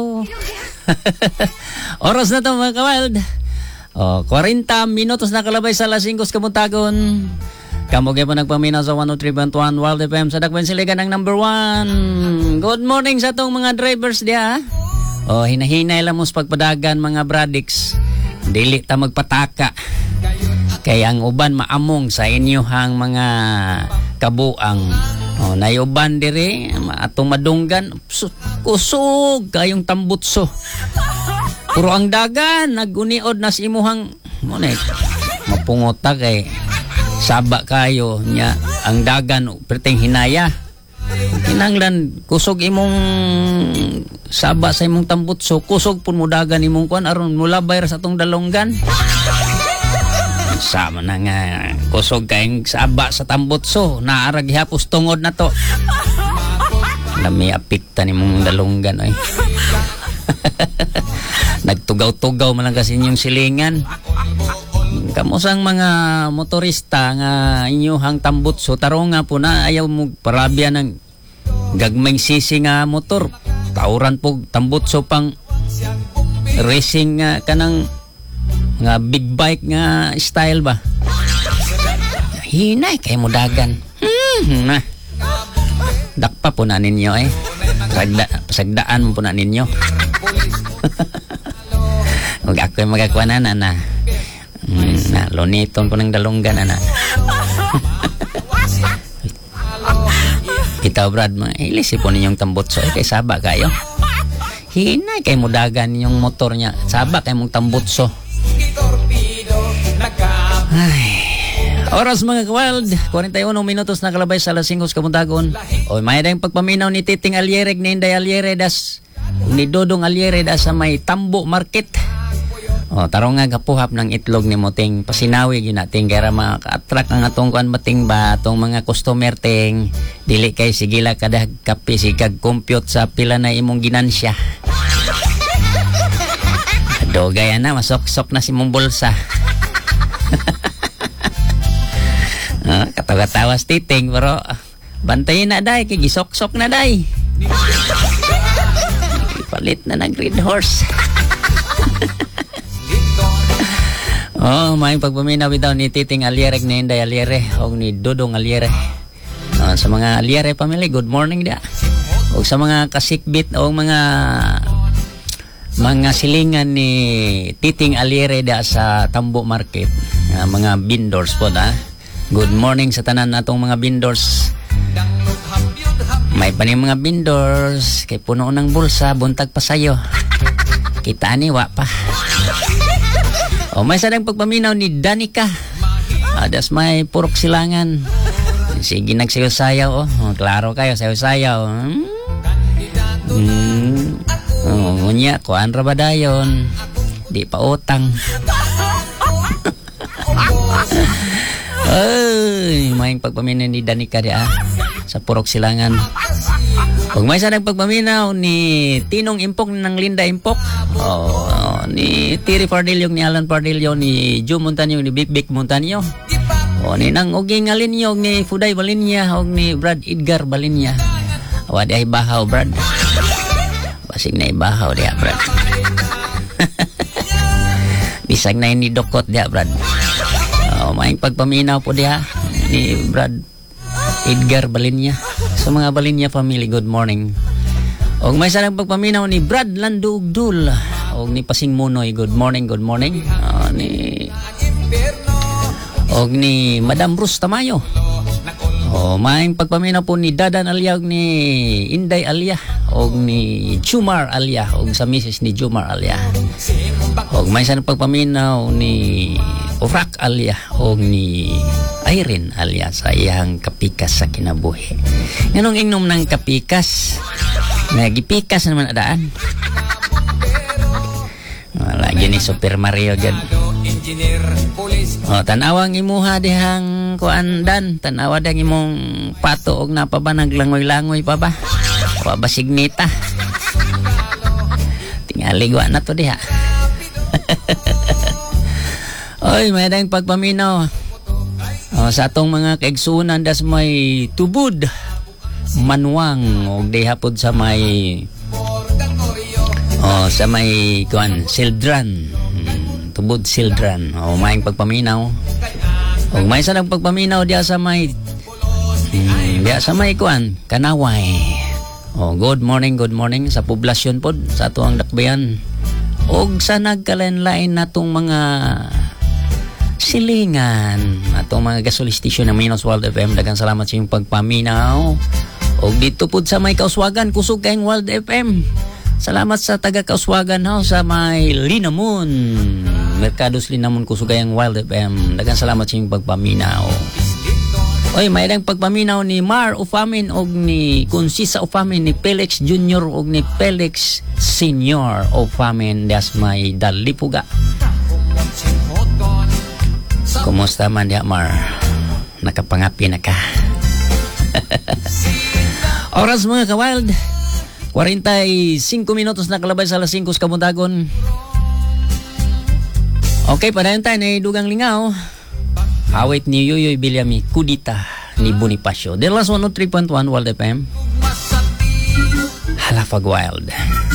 Oras na to mga kawild, 40 minutos nakalabay sa alas 5 kamuntagon. Kamugi po nagpaminaw sa 103.1 Wild FM sa Dakwen Siligan ng number 1. Good morning sa itong mga drivers diya. Hinahinay lang mo sa pagpadagan mga bradix. Dili ta magpataka. Kaya ang uban maamong sa inyohang mga kabuang. Nayuban dire atong madunggan. Kusog kayong tambutso. Puro ang dagan naguniod na si imuhang mapungota kay saba kayo niya ang dagan perteng hinaya. Kinanglan kusog imong saba sa imong tambutso, kusog pun mo dagan imong kuan aron mulabay sa atong dalonggan. Sama na nga kusog kayong saba sa tambutso, naarag hapos tungod na to. Lami apikta nimong dalonggan oy. Nagtugaw-tugaw man lang kasi inyong silingan. Kamusang mga motorista nga inyuhang tambutso tarong nga po na ayaw mo parabya ng gagmay sisi nga motor. Tauran po tambutso pang racing nga kanang nga big bike nga style ba. Hinay kay mo dagan. Dakpa po na ninyo eh. Pasagdaan mo po na ninyo. Huwag ako yung magkakuanan na loniton po ng dalonggan na. Kita brad mga ilisi po ninyong tambutso kay saba kayo. Hinay kay mudagan yung motor niya. Saba kay mong tambutso. Ay. Oras mga kawild, 41 minutos na kalabay sa alas 5 kamuntagon. May dayang pagpaminaw ni Titing Aliereg ni Inday Alieredas ni Dodong Alieredas sa may Tambo Market. Tarong nga kapuhap ng itlog ni Moting pasinawi yun natin kaya maka-attract ang atong kuan mating ba atong mga customer ting dili kay sigila kada kape sigag compute sa pila na imong ginansya. Dogay na masok-sok na si mong bulsa. Katawa-tawas Titing pero bantayin na day kay gisok-sok na day. Palit na ng Green Horse. May pagpaminaw bitaw ni Titing Aliereg ni Inday Aliere o ni Dodong Aliere. Sa mga Aliere family, good morning dia. O sa mga kasikbit o mga silingan ni Titing Aliere da sa Tambo Market, mga vendors po na. Good morning sa tanan natong mga vendors. May pa ni mga vendors kay puno ng bulsa, buntag pa sayo. Kita ni wa pa. May sadang pagpaminaw ni Danica. Das may purok silangan. Sige nagsayaw-sayaw. Klaro kayo sayaw-sayaw. Ngunya kuan ra ba dayon? Di pa utang. May pagpaminaw ni Danica dia sa purok silangan. May sadang pagpaminaw ni Tinong Impok ng Linda Impok. Ni Tiri Pardillo, ni Alan Pardillo, ni Joe Montaño, ni Big Big Montaño. Ni Nang Uging Alinyo, ni Fuday Balinya, o ni Brad Edgar Balinya. Wadi ay bahaw, Brad. Basig na ibahaw dia, Brad. Bisag na ni Dokot dia, Brad. May pagpaminaw po dia ni Brad Edgar Balinya. Sa mga Balinya family, good morning. O may sarang pagpaminaw ni Brad Landugdul o ni Pasing Munoy, good morning, good morning. O ni Madam Bruce Tamayo. May pagpaminaw po ni Dadan Alia o ni Inday Alia o ni Jumar Alia o sa misis ni Jumar Alia. O may sarang pagpaminaw ni Urak Alia o ni Irene Alia sa iyang kapikas sa kinabuhi. Nganong ingnom ng kapikas? Nagipikas naman adaan. Lagi ni Super Mario gad. Tanawang imuha dihang kuandan, tanawa dang imong pato og napabanag langoy-langoy pa ba? Wa ba signita? Tingali gwa na to diha. Oy, may dang pagpaminaw. Sa atong mga kaigsunan das may tubod, manwang og di hapod sa may sildran. Tubod sildran. May pagpaminaw. Og may sa nagpagpaminaw diya sa may Kanaway. Good morning sa poblasyon pod sa atuang dakbayan. Og sa nagkalain-lain natong mga silingan atong mga gasol station ng Minos World FM, daghang salamat sa inyong pagpaminaw. Og dito pod sa may Kauswagan, kusog kayong World FM. Salamat sa taga Kauswagan sa may Linamon, Mercados Linamon, kusog kayong World FM. Daghang salamat sa inyong pagpaminaw. Oy, may dang pagpaminaw ni Mar Ufamin og ni Consisa Ufamin, ni Felix Jr. og ni Felix Senior Ufamin das may Dalipuga. Kumusta man dia, Mar? Nakapangapi na ka. Oras mga ka-wild, 45 minutos na kalabay sa alas 5 kabuntagon. Okay, padayon tayo na dugang lingaw. Awit ni Yoyoy Bilyami, Kudita ni Bonifacio. The last 103.1 Wild FM. Halafag Wild.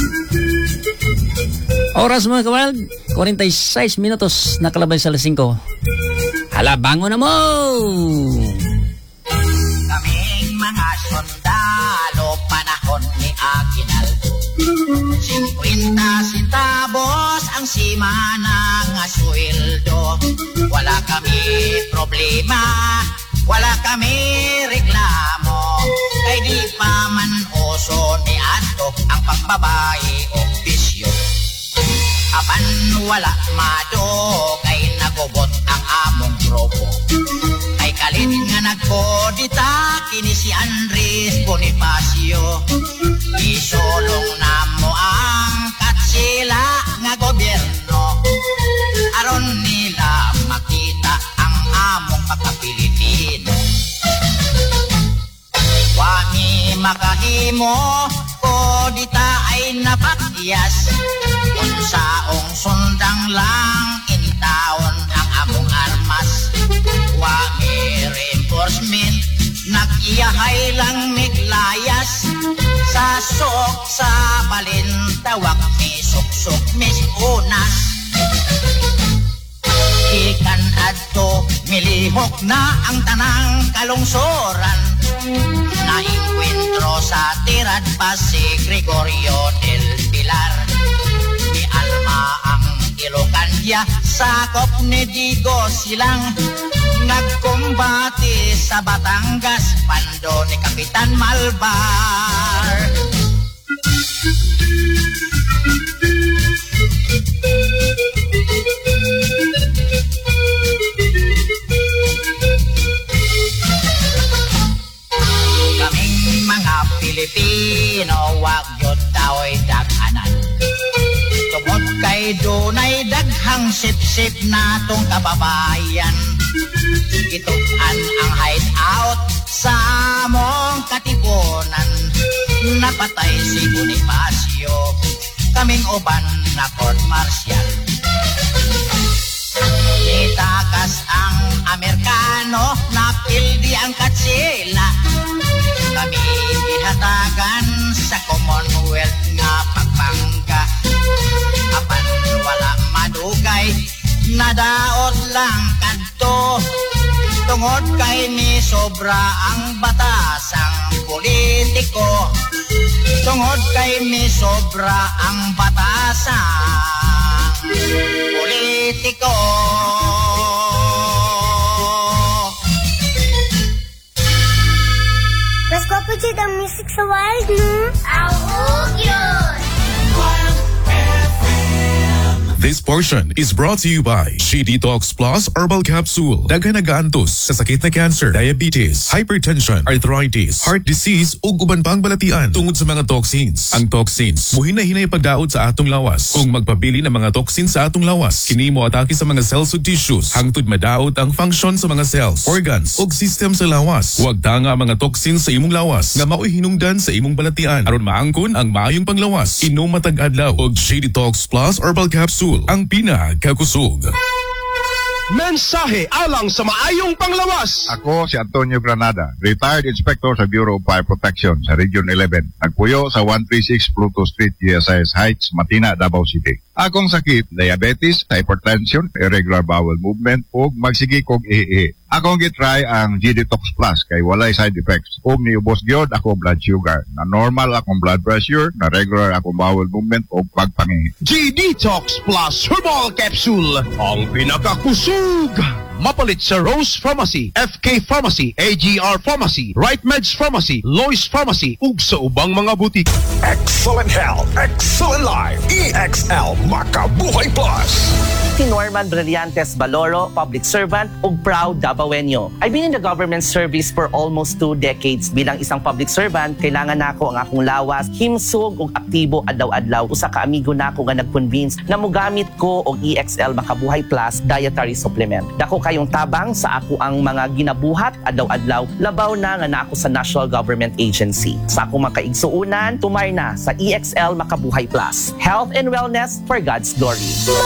Oras mga ka-wild, 46 minutos na kalabay sa alas 5. Hala, bango na mo! Kaming mga sundalo, panahon ni Aguinaldo. 50 centavos ang simana nga sweldo. Wala kami problema, wala kami reklamo. Kay di pa man oso ni ato ang pagbabae o bisyo. Apan wala madugay, nagubot ang among grupo. Kay kalit nga nagkodita kini si Andres Bonifacio. Isulong na mo ang katsila nga gobyerno, aron nila makita ang among pagka-Pilipino. Wami makahimo kodita ay napakyas, unsaong sundang lang intaon ang among armas. Wami reinforcement, nag-iyahay lang miglayas. Sa sok sa balintawak, may suksok, may unas. Ikan adto, milihok na ang tanang kalungsoran. Nainkwentro sa tirad pa si Gregorio del Pilar. Ni Alma ang Ilocania, sakop ni Digo silang. Nagkumbati sa Batangas, pando ni Kapitan Malvar. Kaming mga Pilipino, wag yun dao'y daghanan. Tungod kay dunay daghang sip-sip natong kababayan. Ituan ang hideout sa among katipunan. Napatay si Bonifacio, kaming uban na court martial. Nitakas ang Amerikano, napildi ang katsila. Kami ihatagan sa Commonwealth nga pagbangga. Apan wala madugay, nadaot lang kadto. Tungod kay ni sobra ang batasang politiko. Tungod kay ni sobra ang batasang politiko. Mas kapatid ang music sa wild, no? Ahog yun! This portion is brought to you by She Detox Plus Herbal Capsule. Daghan nagaantos sa sakit na cancer, diabetes, hypertension, arthritis, heart disease ug uban pang balatian tungod sa mga toxins. Ang toxins muhina-hinay pagdaot sa atong lawas. Kung magpabili ng mga toxins sa atong lawas, kini mo atake sa mga cells ug tissues hangtod madaot ang function sa mga cells, organs ug system sa lawas. Huwag tanga mga toxins sa imong lawas nga mao'y hinungdan sa imong balatian aron maangkon ang maayong panglawas. Inom matag adlaw og She Detox Plus Herbal Capsule, ang pinakakusog. Mensahe alang sa maayong panglawas. Ako si Antonio Granada, retired inspector sa Bureau of Fire Protection sa Region 11. Nagpuyo sa 136 Pluto Street, GSIS Heights, Matina, Davao City. Akong sakit, diabetes, hypertension, irregular bowel movement, ug magsigi kog ihi. Akong gitry ang G-Detox Plus kay walay side effects. Ug niubos gyud ako blood sugar. Na normal akong blood pressure, na regular akong bowel movement ug pagpangihi. G-Detox Plus Herbal Capsule, ang pinakakusog. Mapalit sa Rose Pharmacy, FK Pharmacy, AGR Pharmacy, Right Meds Pharmacy, Lois Pharmacy, ug sa ubang mga butik. Excellent health, excellent life. EXL Makabuhay Plus. Si Norman Brillantes Baloro, public servant ug proud Davaoenyo. I've been in the government service for almost 2 decades. Bilang isang public servant, kailangan nako ang akong lawas, himsog ug aktibo adlaw-adlaw. Usa ka amigo nako nga nag-convince na mogamit ko og EXL Makabuhay Plus dietary supplement. Dako kayong tabang sa ako ang mga ginabuhat adlaw-adlaw, labaw na nga na ako sa National Government Agency. Sa akong makaigsuunan, tumay na sa EXL Makabuhay Plus. Health and wellness for God's glory.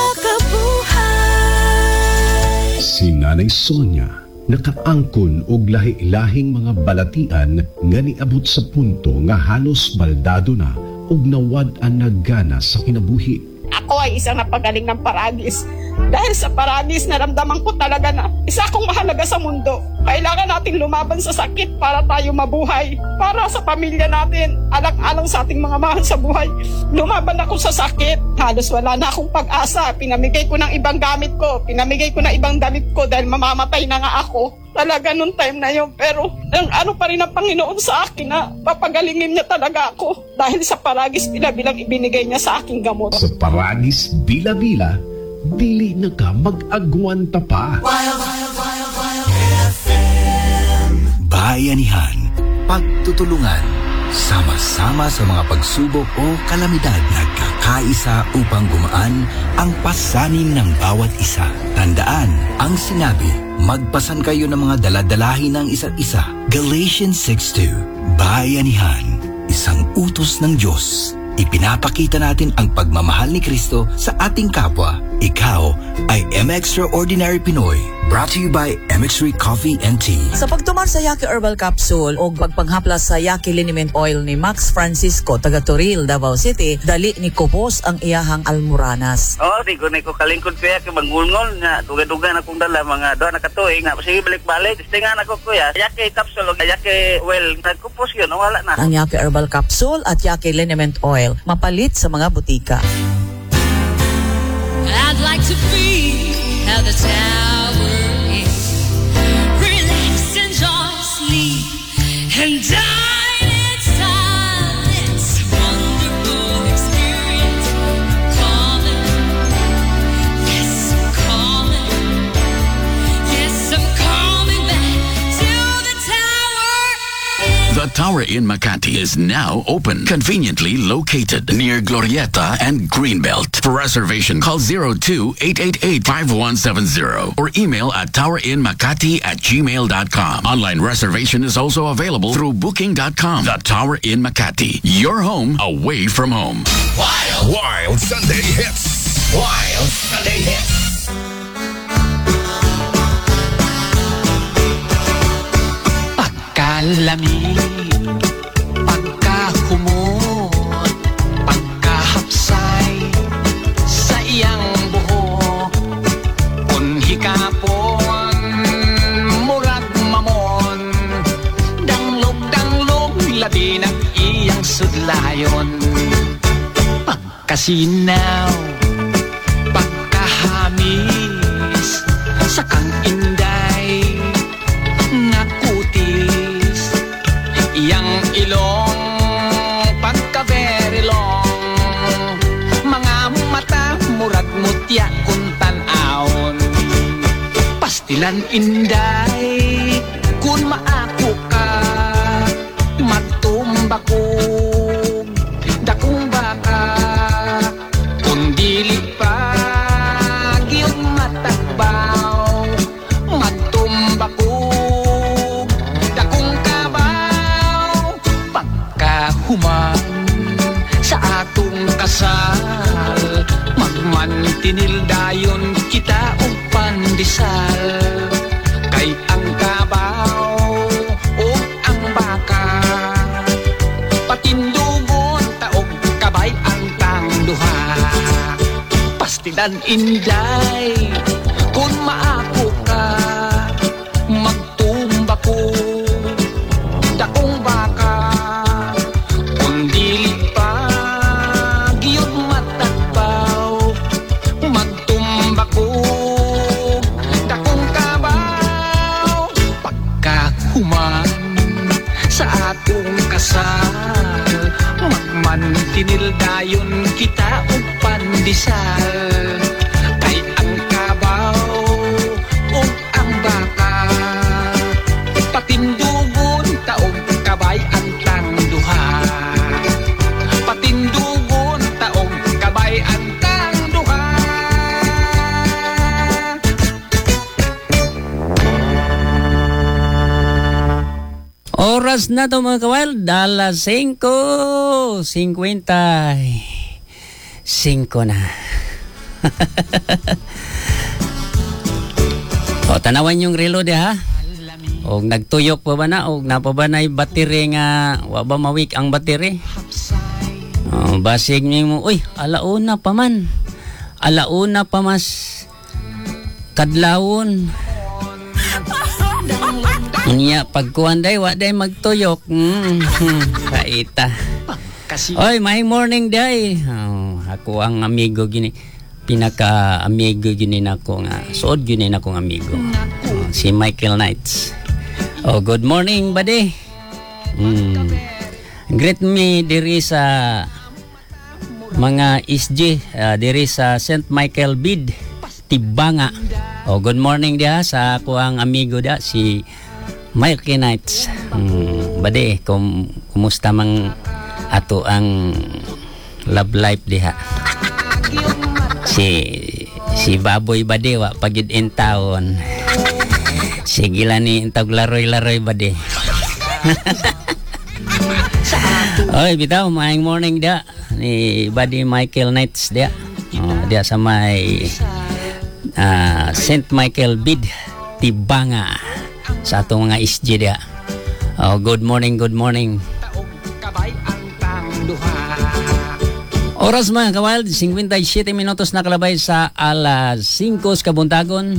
Si Nanay Sonia nakaangkon og lahi-lahing mga balatian nga niabot sa punto nga halos baldado na ug nawad-an na gana sa kinabuhi. Ako ay isang napagaling ng paragis. Dahil sa paragis, naramdaman ko talaga na isa akong mahalaga sa mundo. Kailangan nating lumaban sa sakit para tayo mabuhay. Para sa pamilya natin, alang-alang sa ating mga mahal sa buhay. Lumaban ako sa sakit. Halos wala na akong pag-asa. Pinamigay ko ng ibang gamit ko. Pinamigay ko ng ibang damit ko dahil mamamatay na nga ako. Talaga nung time na yun. Pero ano pa rin ang Panginoon sa akin na papagalingin niya talaga ako. Dahil sa paragis bila-bilang ibinigay niya sa aking gamot. Sa paragis bila-bila, dili na ka mag-agwanta pa. Bayanihan, pagtutulungan, sama-sama sa mga pagsubok o kalamidad, nagkakaisa upang gumaan ang pasanin ng bawat isa. Tandaan ang sinabi, magpasan kayo ng mga daladalahin ng isa't isa. Galatians 6:2. Bayanihan, isang utos ng Diyos. Ipinapakita natin ang pagmamahal ni Kristo sa ating kapwa. Ikaw ay M-Extraordinary Pinoy. Brought to you by MX3 Coffee and Tea. Sa pagtuman sa Yaki Herbal Capsule o pagpanghaplas sa Yaki Liniment Oil ni Max Francisco, taga Toril, Davao City, dali ni Kupos ang iyahang almoranas. Di ko na ko kalingkod kuya, kibangulngol nga, duga-duga na kong dala, mga doon na katuig nga, sige balik-balik, tingan ako kuya, Yaki Capsule o Yaki Oil, nagkupos yun, wala na. Ang Yaki Herbal Capsule at Yaki Liniment Oil, mapalit sa mga butika. I'd like to be how the tower is. Relax and just sleep and die in silence. Wonderful experience. Calling. Yes, I'm calling. Yes, I'm coming back to the tower. The Tower in Makati is now open, conveniently located near Glorieta and Greenbelt. For reservation, call 02-888-5170 or email at towerinmakati@gmail.com. Online reservation is also available through booking.com. The Tower in Makati, your home away from home. Wild Sunday Hits. Wild Sunday Hits. Pagkalamig, pagkakumot, pagkahapsay sa iyang buhok, kung hikapon, murag mamon, danglog, labi ng iyang sudlayon. Pagkasinaw, pagkahamis, sa kang inday, nga kutis, iyang ilong, pagka-very long, mga mata, murag mutya kung tan-aon. Pastilan inday, kung maako ka, matumba ko, dakong baka, kung dili pa, giyong matakbaw, matumba ko, dakong kabaw, pagkahuman sa atong kasal, magmantinil dayon kita o pandesal. Kay ang kabaw o ang baka, patindugon taog kabay ang tangduha. Pastidan inday kung maapo ka, magtumba ko dakong baka. Kung dili pa giyod matagpaw, magtumba ko dakong kabaw. Pagkahuman sa atong kasal, magmantinil dayon kita og pandesal. Kay ang kabaw o ang baka, patindugon taog kabay ang tangduha. Patindugon taog kabay ang tangduha. Oras na to mga kawild, alas 5:55 na. O, tanawan yung relo di ha. O, nagtuyok pa ba na? O, napa ba na yung battery nga, wa ba mawik ang battery? O, basig niyo mo, uy, alauna pa man. Alauna pa mas kadlawon. Niya pagkuhan day, wa day magtuyok. Kaita. Oy, my morning day. Oh, ako ang amigo gini. Pinaka-amigo gini nako nga. Suod gini nako ng amigo. Oh, si Michael Knights. Oh, good morning, buddy. Greet me diri sa mga SG, diri sa St. Michael Bid, Tibanga. Oh, good morning dia sa ako ang amigo da si Michael Knights. Bade, kumusta mang ato ang love life diha? Si Baboy bade wa pagid in taon. Sige lang ni intag laroy-laroy bade. Oy, bitaw, maayong morning dia ni Buddy Michael Knights dia. Oh, dia sa may St. Michael Bid, Tibanga. Sa atong mga SG dia. Oh, good morning, good morning. Oras mga kawild, 57 minutos na kalabay sa alas 5 kabuntagon.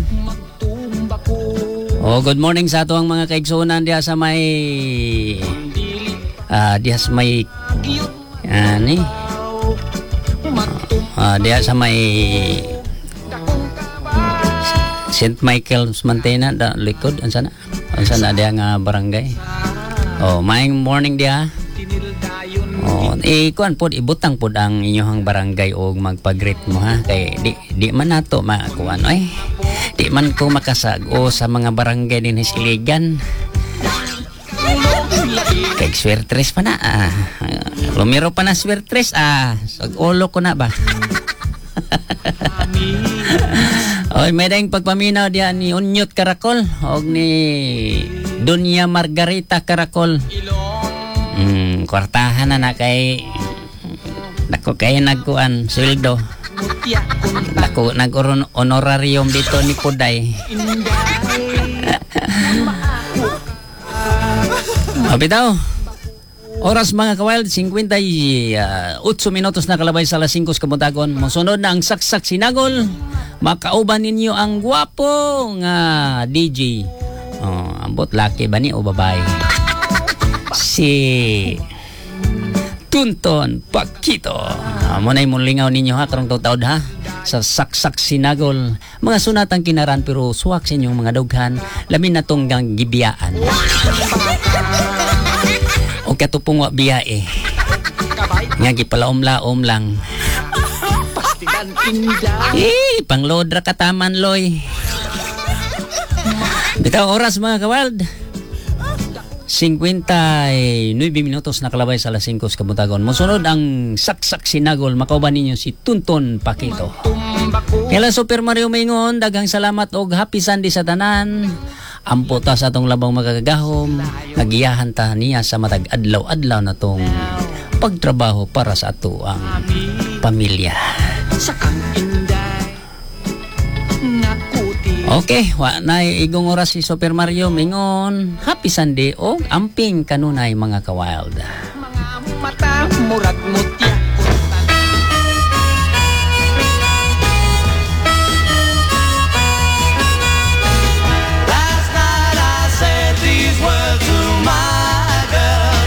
Oh, good morning sa atong mga kaigsunan diha sa may diha sa may diha sa may St. Michael's Mantena da likod ansa na diha nga barangay. Oh, maayong morning diha. Oh, kuan pod ibutang pod ang inyong barangay og magpag-greet mo ha kay di man nato makuan oy. Di man ko makasag-o sa mga barangay din Siligan. Kay swertres pa na lumiro pa na swertres sag-ulo ko na ba. Oy, may dayong pagpaminaw diyan ni Unyot Karakol og ni Dunya Margarita Karakol. Kwartahan na kay nako kay nagkuan sweldo. Nako nag-honorarium dito ni Puday. Bitaw. Oras mga kawild, 58 minutos na kalabay sa alas 5 kabuntagon. Mosunod na ang saksak sinagol. Makauban ninyo ang gwapo nga DJ. Ambot laki ba ni o babae? Si Tunton Pakito. Muna'y mulingaw ninyo ha karong taud ha sa saksak sinagol. Mga sunatang kinaran pero suwak sa inyong mga dughan. Lamin na tong gibiyaan. O katupong wa biyae. Nga gipalaom-laom lang. Pangload ra kataman loy. Bitaw oras mga kawild. 59 minutos na kalabay sa alas 5 kabuntagon. Mosunod ang saksak sinagol. Makauban ninyo si Tunton Pakito. Kaya Super Mario Mingon, daghang salamat og happy Sunday sa tanan. Ampo ta sa atong labang magagahom. Nagiyahan ta niya sa matag adlaw-adlaw na tong pagtrabaho para sa ato ang pamilya. Sa kang inday nakuti Okay, wa na igong oras si Super Mario mingon. Happy Sunday o amping kanunay mga ka-wild. Mata murat mutya. Last night I said these words to my girl.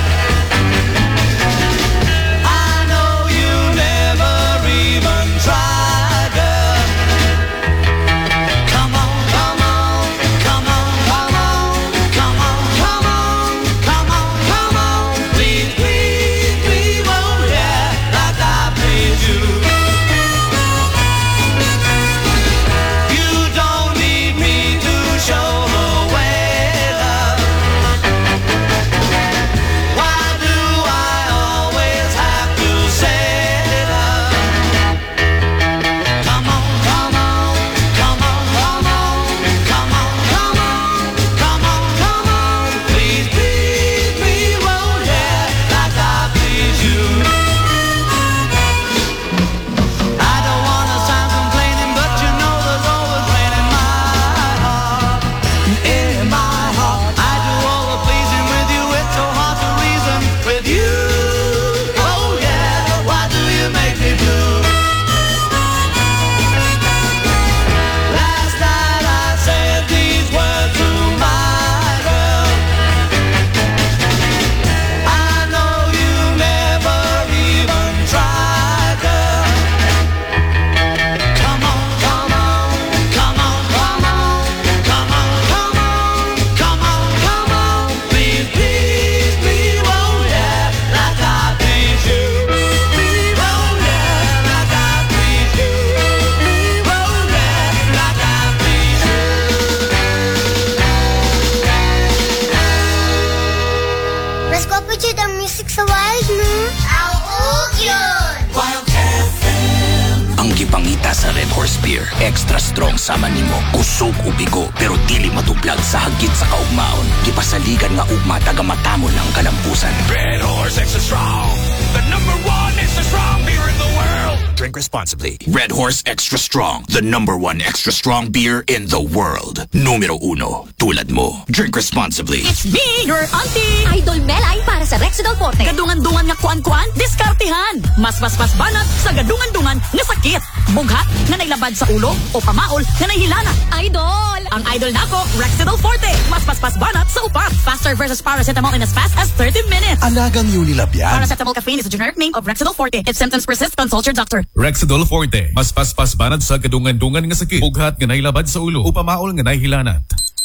I know you never even tried, girl. Come on, come on, come on, come on, come on, come on, come on, come on. Please, please, please, won't yeah, like I please you. You don't need me to show the way, love. Why do I always have to say love? Come on, come on, come on, come on, come on, come on, come on, come on. Please, please, please, won't yeah, like I please you. I don't wanna sound complaining, but you know there's always rain in my heart. In my heart, I do all the pleasing with you. It's so hard to reason with you. Oh yeah, why do you make me blue? Last night I said these words to my girl. I know you never even tried, girl. Come on, come on, come on, come on, come on, come on, come on, come on. Please, please, please, won't yeah, like I please you. Please, won't yeah, like I please you. Please, won't yeah, like I please you. Mas kapatid ang music sa wild, no? Ang yun! Wild FM. Ang gipangita sa Red Horse Beer, extra strong sama nimo. Kusog ubigo pero dili matublag sa hagit sa kaugmaon. Gipasaligan nga ugma taga matamon ang kalampusan. Red Horse Extra Strong, the #1 extra strong beer in the world. Drink responsibly. Red Horse Extra Strong, the #1 extra strong beer in the world. Numero 1, tulad mo. Drink responsibly. It's me, your auntie! Idol Melay para sa Rexidol Forte. Gadungan-dungan nga kuan-kuan, diskartihan. Mas banat sa gadungan-dungan nga sakit. Bughat nga nailabad sa ulo o pamaol nga nahilana. Idol! Ang idol nako, Rexidol Forte. Mas banat sa upat. Faster versus paracetamol in as fast as 30 minutes. Alagang Unilab yan. Paracetamol caffeine is a generic name of Rexidol Forte. If symptoms persist, consult your doctor. Rexidol Forte, mas paspas banad sa kadungan-dungan nga sakit, bughat nga nailabad sa ulo, upamaol nga nahilanat.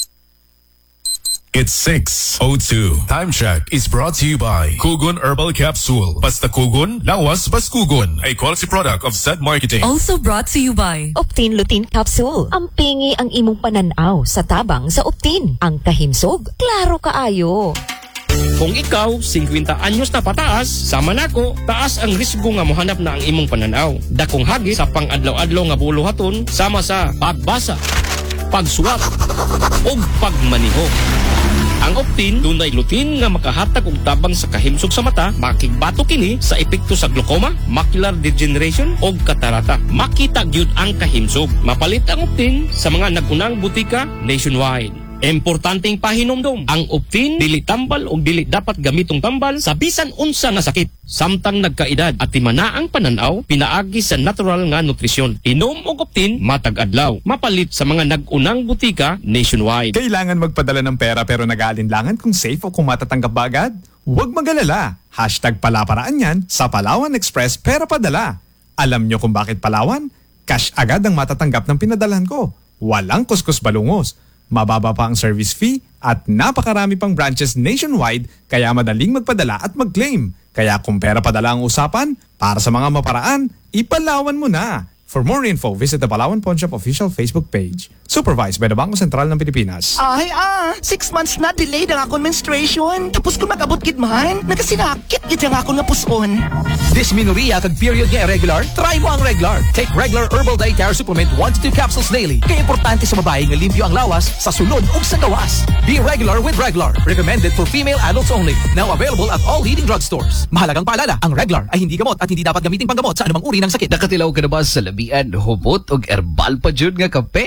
It's 6:02. Time check is brought to you by Kugon Herbal Capsule. Basta Kugon, lawas bas Kugon. A quality product of Zed Marketing. Also brought to you by Optin Lutein Capsule. Ang pingi ang imong pananaw sa tabang sa Optin. Ang kahimsog, klaro kaayo. Kung ikaw, 50 anyos na pataas, sama nako, taas ang risgo nga mohanap na ang imong pananaw. Dakong hagit sa pang-adlaw-adlaw nga buluhaton, sama sa pagbasa, pagsuwat, o pagmaniho. Ang Optin, dunay lutein nga makahatag og tabang sa kahimsog sa mata, makigbato kini sa epekto sa glaucoma, macular degeneration o katarata. Makita gyud ang kahimsog. Mapalit ang Optin sa mga nagunang butika nationwide. Importanteng pahinomdom, ang Optin dili tambal o dili dapat gamitong tambal sa bisan unsa nga sakit. Samtang nagkaedad at timana ang pananaw, pinaagi sa natural nga nutrisyon. Inom og Optin matag adlaw. Mapalit sa mga nagunang butika nationwide. Kailangan magpadala ng pera pero nag-aalinlangan kung safe o kung matatanggap ba agad? Huwag mag-alala. #palaparaan yan sa Palawan Express Pera Padala. Alam nyo kung bakit Palawan? Cash agad ang matatanggap ng pinadalhan ko. Walang kuskus balungos. Mababa pa ang service fee at napakarami pang branches nationwide kaya madaling magpadala at mag-claim. Kaya kung pera padala ang usapan, para sa mga maparaan, ipalawan mo na. For more info, visit the Palawan Pawn Shop official Facebook page. Supervised by the Bangko Sentral ng Pilipinas. 6 months na delayed ang akong menstruation. Tapos kung mag-abot gid man, nagasinakit gid ang akong nga puson. Dysmenorrhea kag period nga irregular? Try mo ang Reglar. Take Reglar Herbal Dietary Supplement 1 to 2 capsules daily. Kaya importante sa babae nga limpyo ang lawas sa sulod ug sa gawas. Be regular with Reglar. Recommended for female adults only. Now available at all leading drugstores. Mahalagang paalala, ang Reglar ay hindi gamot at hindi dapat gamitin panggamot sa anumang uri ng sakit. Nakatilaw ka na ba sa labian, hubot o herbal pa dyan nga kape?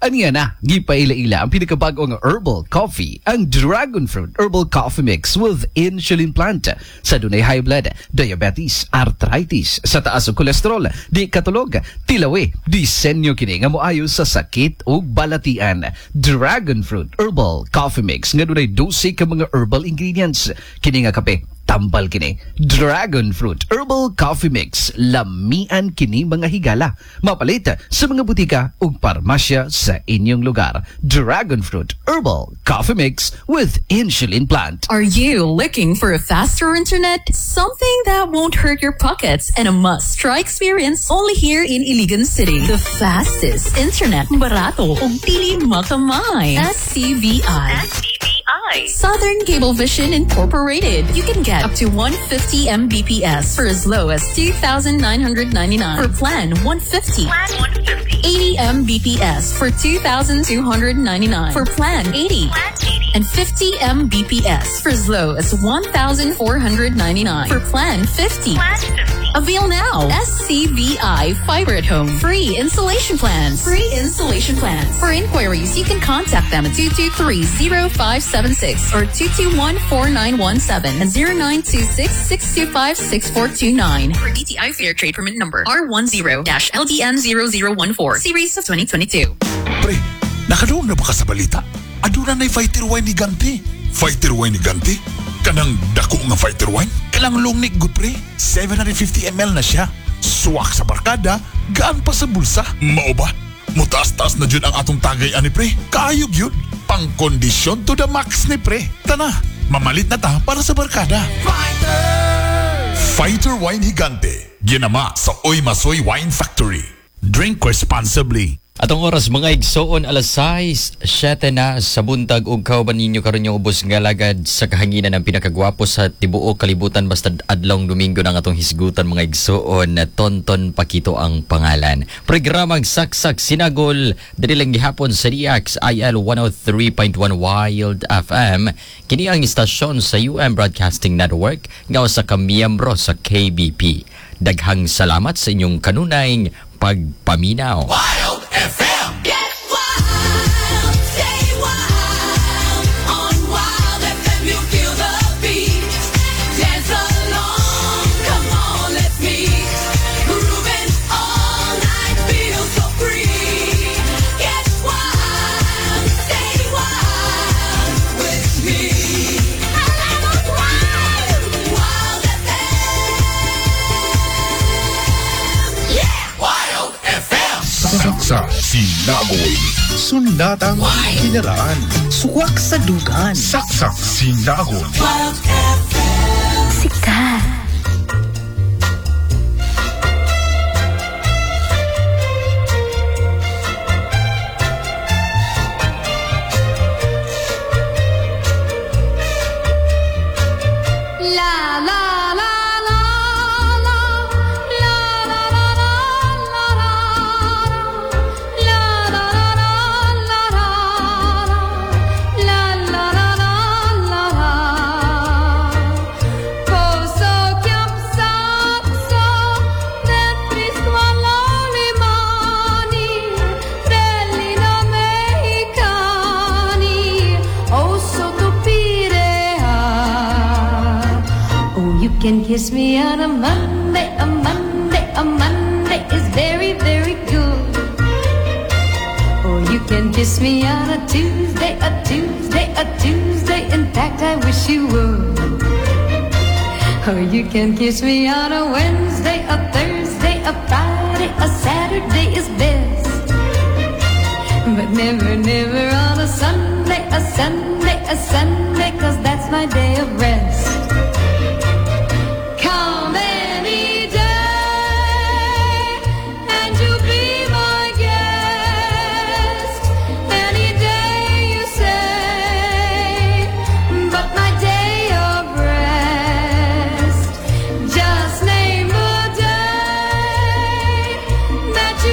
Aniya na, gipaila-ila ang pinakabagong herbal coffee, ang Dragon Fruit Herbal Coffee Mix with insulin plant. Sa dunay high blood, diabetes, arthritis, sa taas o kolesterol, di katulog, tilawi, disenyo kini nga moayo sa sakit o balatian. Dragon Fruit Herbal Coffee Mix nga dunay 12 ka mga herbal ingredients. Kini nga kape, tambal kini. Dragon Fruit Herbal Coffee Mix, lamian kini mga higala. Mapalit sa mga butika ug parmasya sa inyong lugar. Dragon Fruit Herbal Coffee Mix with insulin plant. Are you looking for a faster internet? Something that won't hurt your pockets and a must-try experience only here in Iligan City. The fastest internet, barato, ug dili makamay. SCVI. Southern Cablevision Incorporated. You can get up to 150 Mbps for as low as 2,999 for plan 150. 80 Mbps for 2,299 for plan 80. And 50 Mbps for as low as 1,499 for plan 50. Avail now. SCVI Fiber at Home. Free installation plans. Free installation plans. For inquiries, you can contact them at 223-0576 or 221-4917 and 0926-625-6429. For DTI Fair Trade Permit Number R10-LDN0014 Series of 2022. Pre, nakanoon na ba ka sa balita? Aduna na'y fighter wine ni Ganti. Fighter wine ni Ganti? Kanang dako nga fighter wine? Kalang long neck good pre. 750 ml na siya. Suwak sa barkada, gaan pa sa bulsa. Mao ba? Mutaas-taas na dyan ang atong tagay ani pre. Kaayog yun. Pang kondisyon to the max ni pre. Tana, mamalit na ta para sa barkada. Fighter Wine Higante. Ginama sa Oy Masoy Wine Factory. Drink responsibly. Atong oras mga igsoon alas 6:07 na sa buntag ug kauban ninyo karon yung ubos nga lagad sa kahanginan ng pinakagwapo sa tibuok kalibutan basta adlong Domingo nang atong hisgutan mga igsoon na Tonton Pakito ang pangalan. Programang Saksak Sinagol diri lang gihapon sa DX IL 103.1 Wild FM. Kini ang istasyon sa UM Broadcasting Network nga usa ka miyembro sa KBP. Daghang salamat sa inyong kanunayng pagpaminaw. Wild FM. Get wild, stay wild. On Wild FM you feel the beat. Dance along, come on, let's meet. Grooving all night, feel so free. Get wild, stay wild with me. Wild FM. Yeah, Wild FM. Saksa Sinagoy. Sundatang kinaraan. Suwak sa dugan. Saksak Sinagoy. Wild FM. Sikat. La la la la can kiss me on a Monday, a Monday, a Monday is very, very good. Or you can kiss me on a Tuesday, a Tuesday, a Tuesday. In fact, I wish you would. Or you can kiss me on a Wednesday, a Thursday, a Friday, a Saturday is best. But never, never on a Sunday, a Sunday, a Sunday, 'cause that's my day of rest. Come any day, and you'll be my guest. Any day you say, but my day of rest. Just name the day that you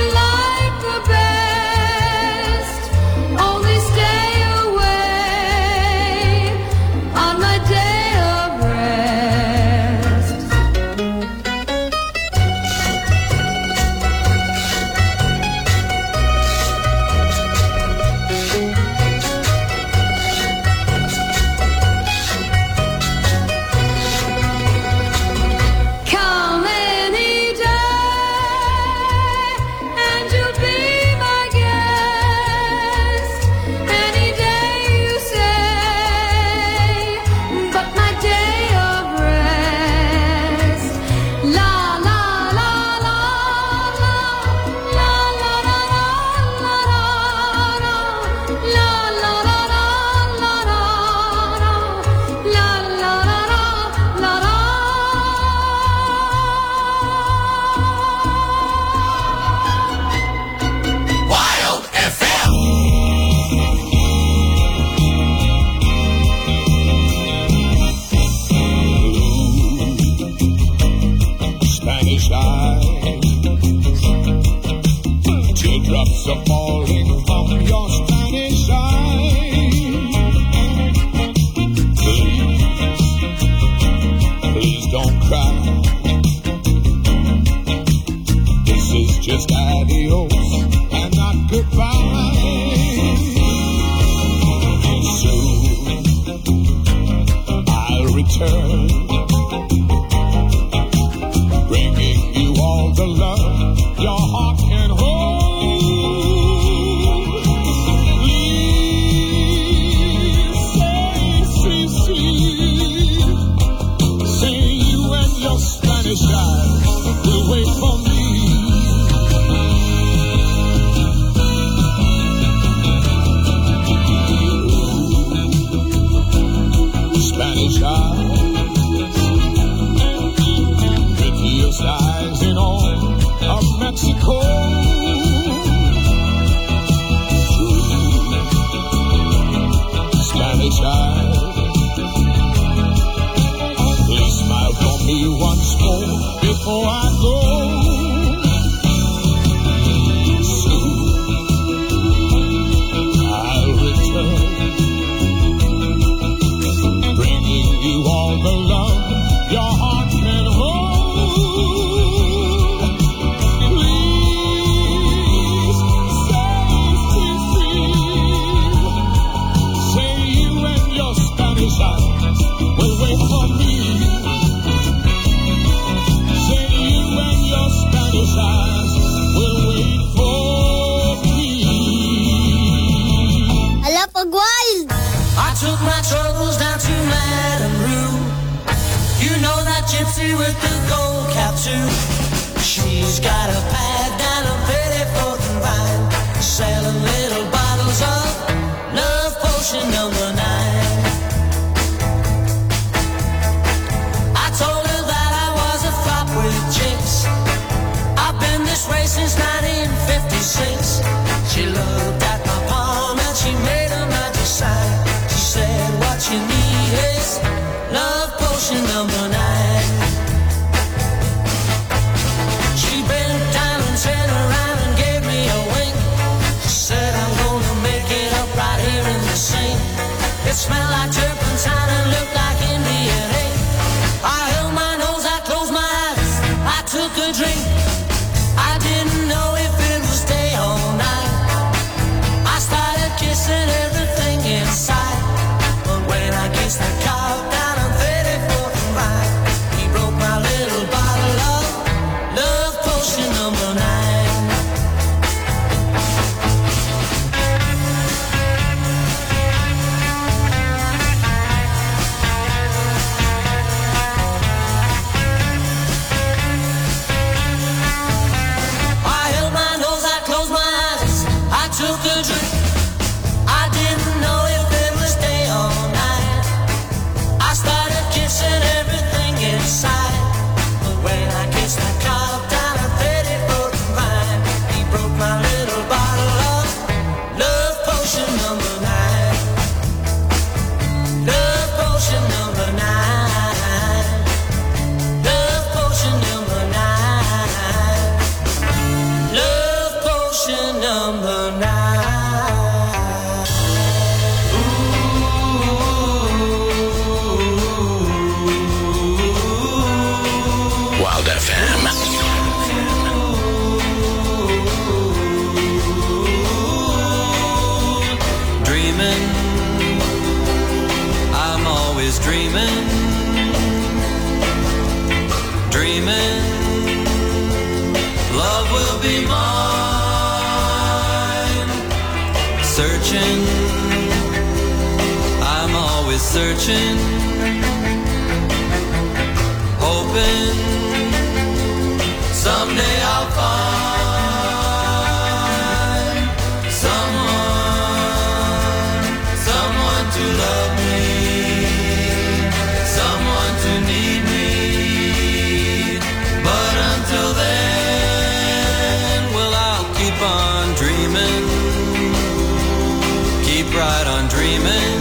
drops are falling from your Spanish eyes. Please don't cry. This is just adios and not goodbye. Soon I'll return, bringing you all the love your heart can hold. Please say you and your Spanish eyes will wait for me. Spanish eyes, prettiest eyes in all of Mexico. Spanish eyes, please smile for me once more before I go. Soon I'll return, bringing you all the love your heart can hold. Please say you and your Spanish eyes will wait for me. Say you and your Spanish eyes will wait for me. Ala, pag wild! I took my troubles down to Madame Rue. You know that gypsy with the gold cap too. She's got a pad down a Petitfort and Vine, selling little bottles of love potion number 9. I told her that I was a flop with chicks. I've been this way since 1956. She looked at my palm and she made a magic sign. She said, what you need is love potion number 9. She bent down and turned around and gave me a wink. She said, I'm gonna make it up right here in the sink. It smelled like turpentine and looked like Indian ink. I held my nose, I closed my eyes, I took a drink. I didn't know if it was day or night. I started kissing everything inside. But when I kissed that cow down on 34th and Vine, he broke my little bottle of love potion number 9. I held my nose, I closed my eyes, I took a drink. I didn't know if it was day or night. I started kissing everything inside. But when I kissed that cow down a 34th and Vine, he broke my little bottle of love potion number 9. Love potion number 9. Love potion number 9. Love potion number 9. Wild FM. Dreaming, I'm always dreaming. Dreaming, love will be mine. Searching, I'm always searching. Hoping someday I'll find someone to love me, someone to need me. But until then, well, I'll keep on dreaming, keep right on dreaming,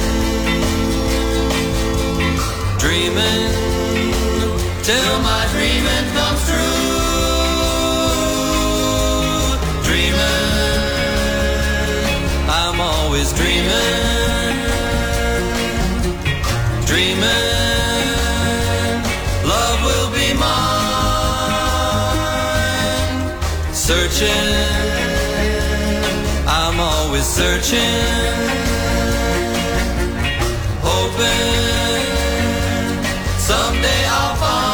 dreaming till my dreaming comes true. Dreaming always dreaming, dreaming, love will be mine. Searching, I'm always searching, hoping someday I'll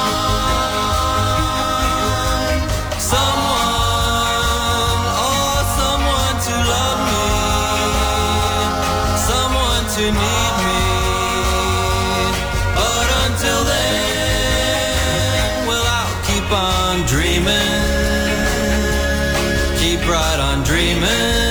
find someone, oh, someone to love me, someone to need me. But until then, well, I'll keep on dreaming, keep right on dreaming.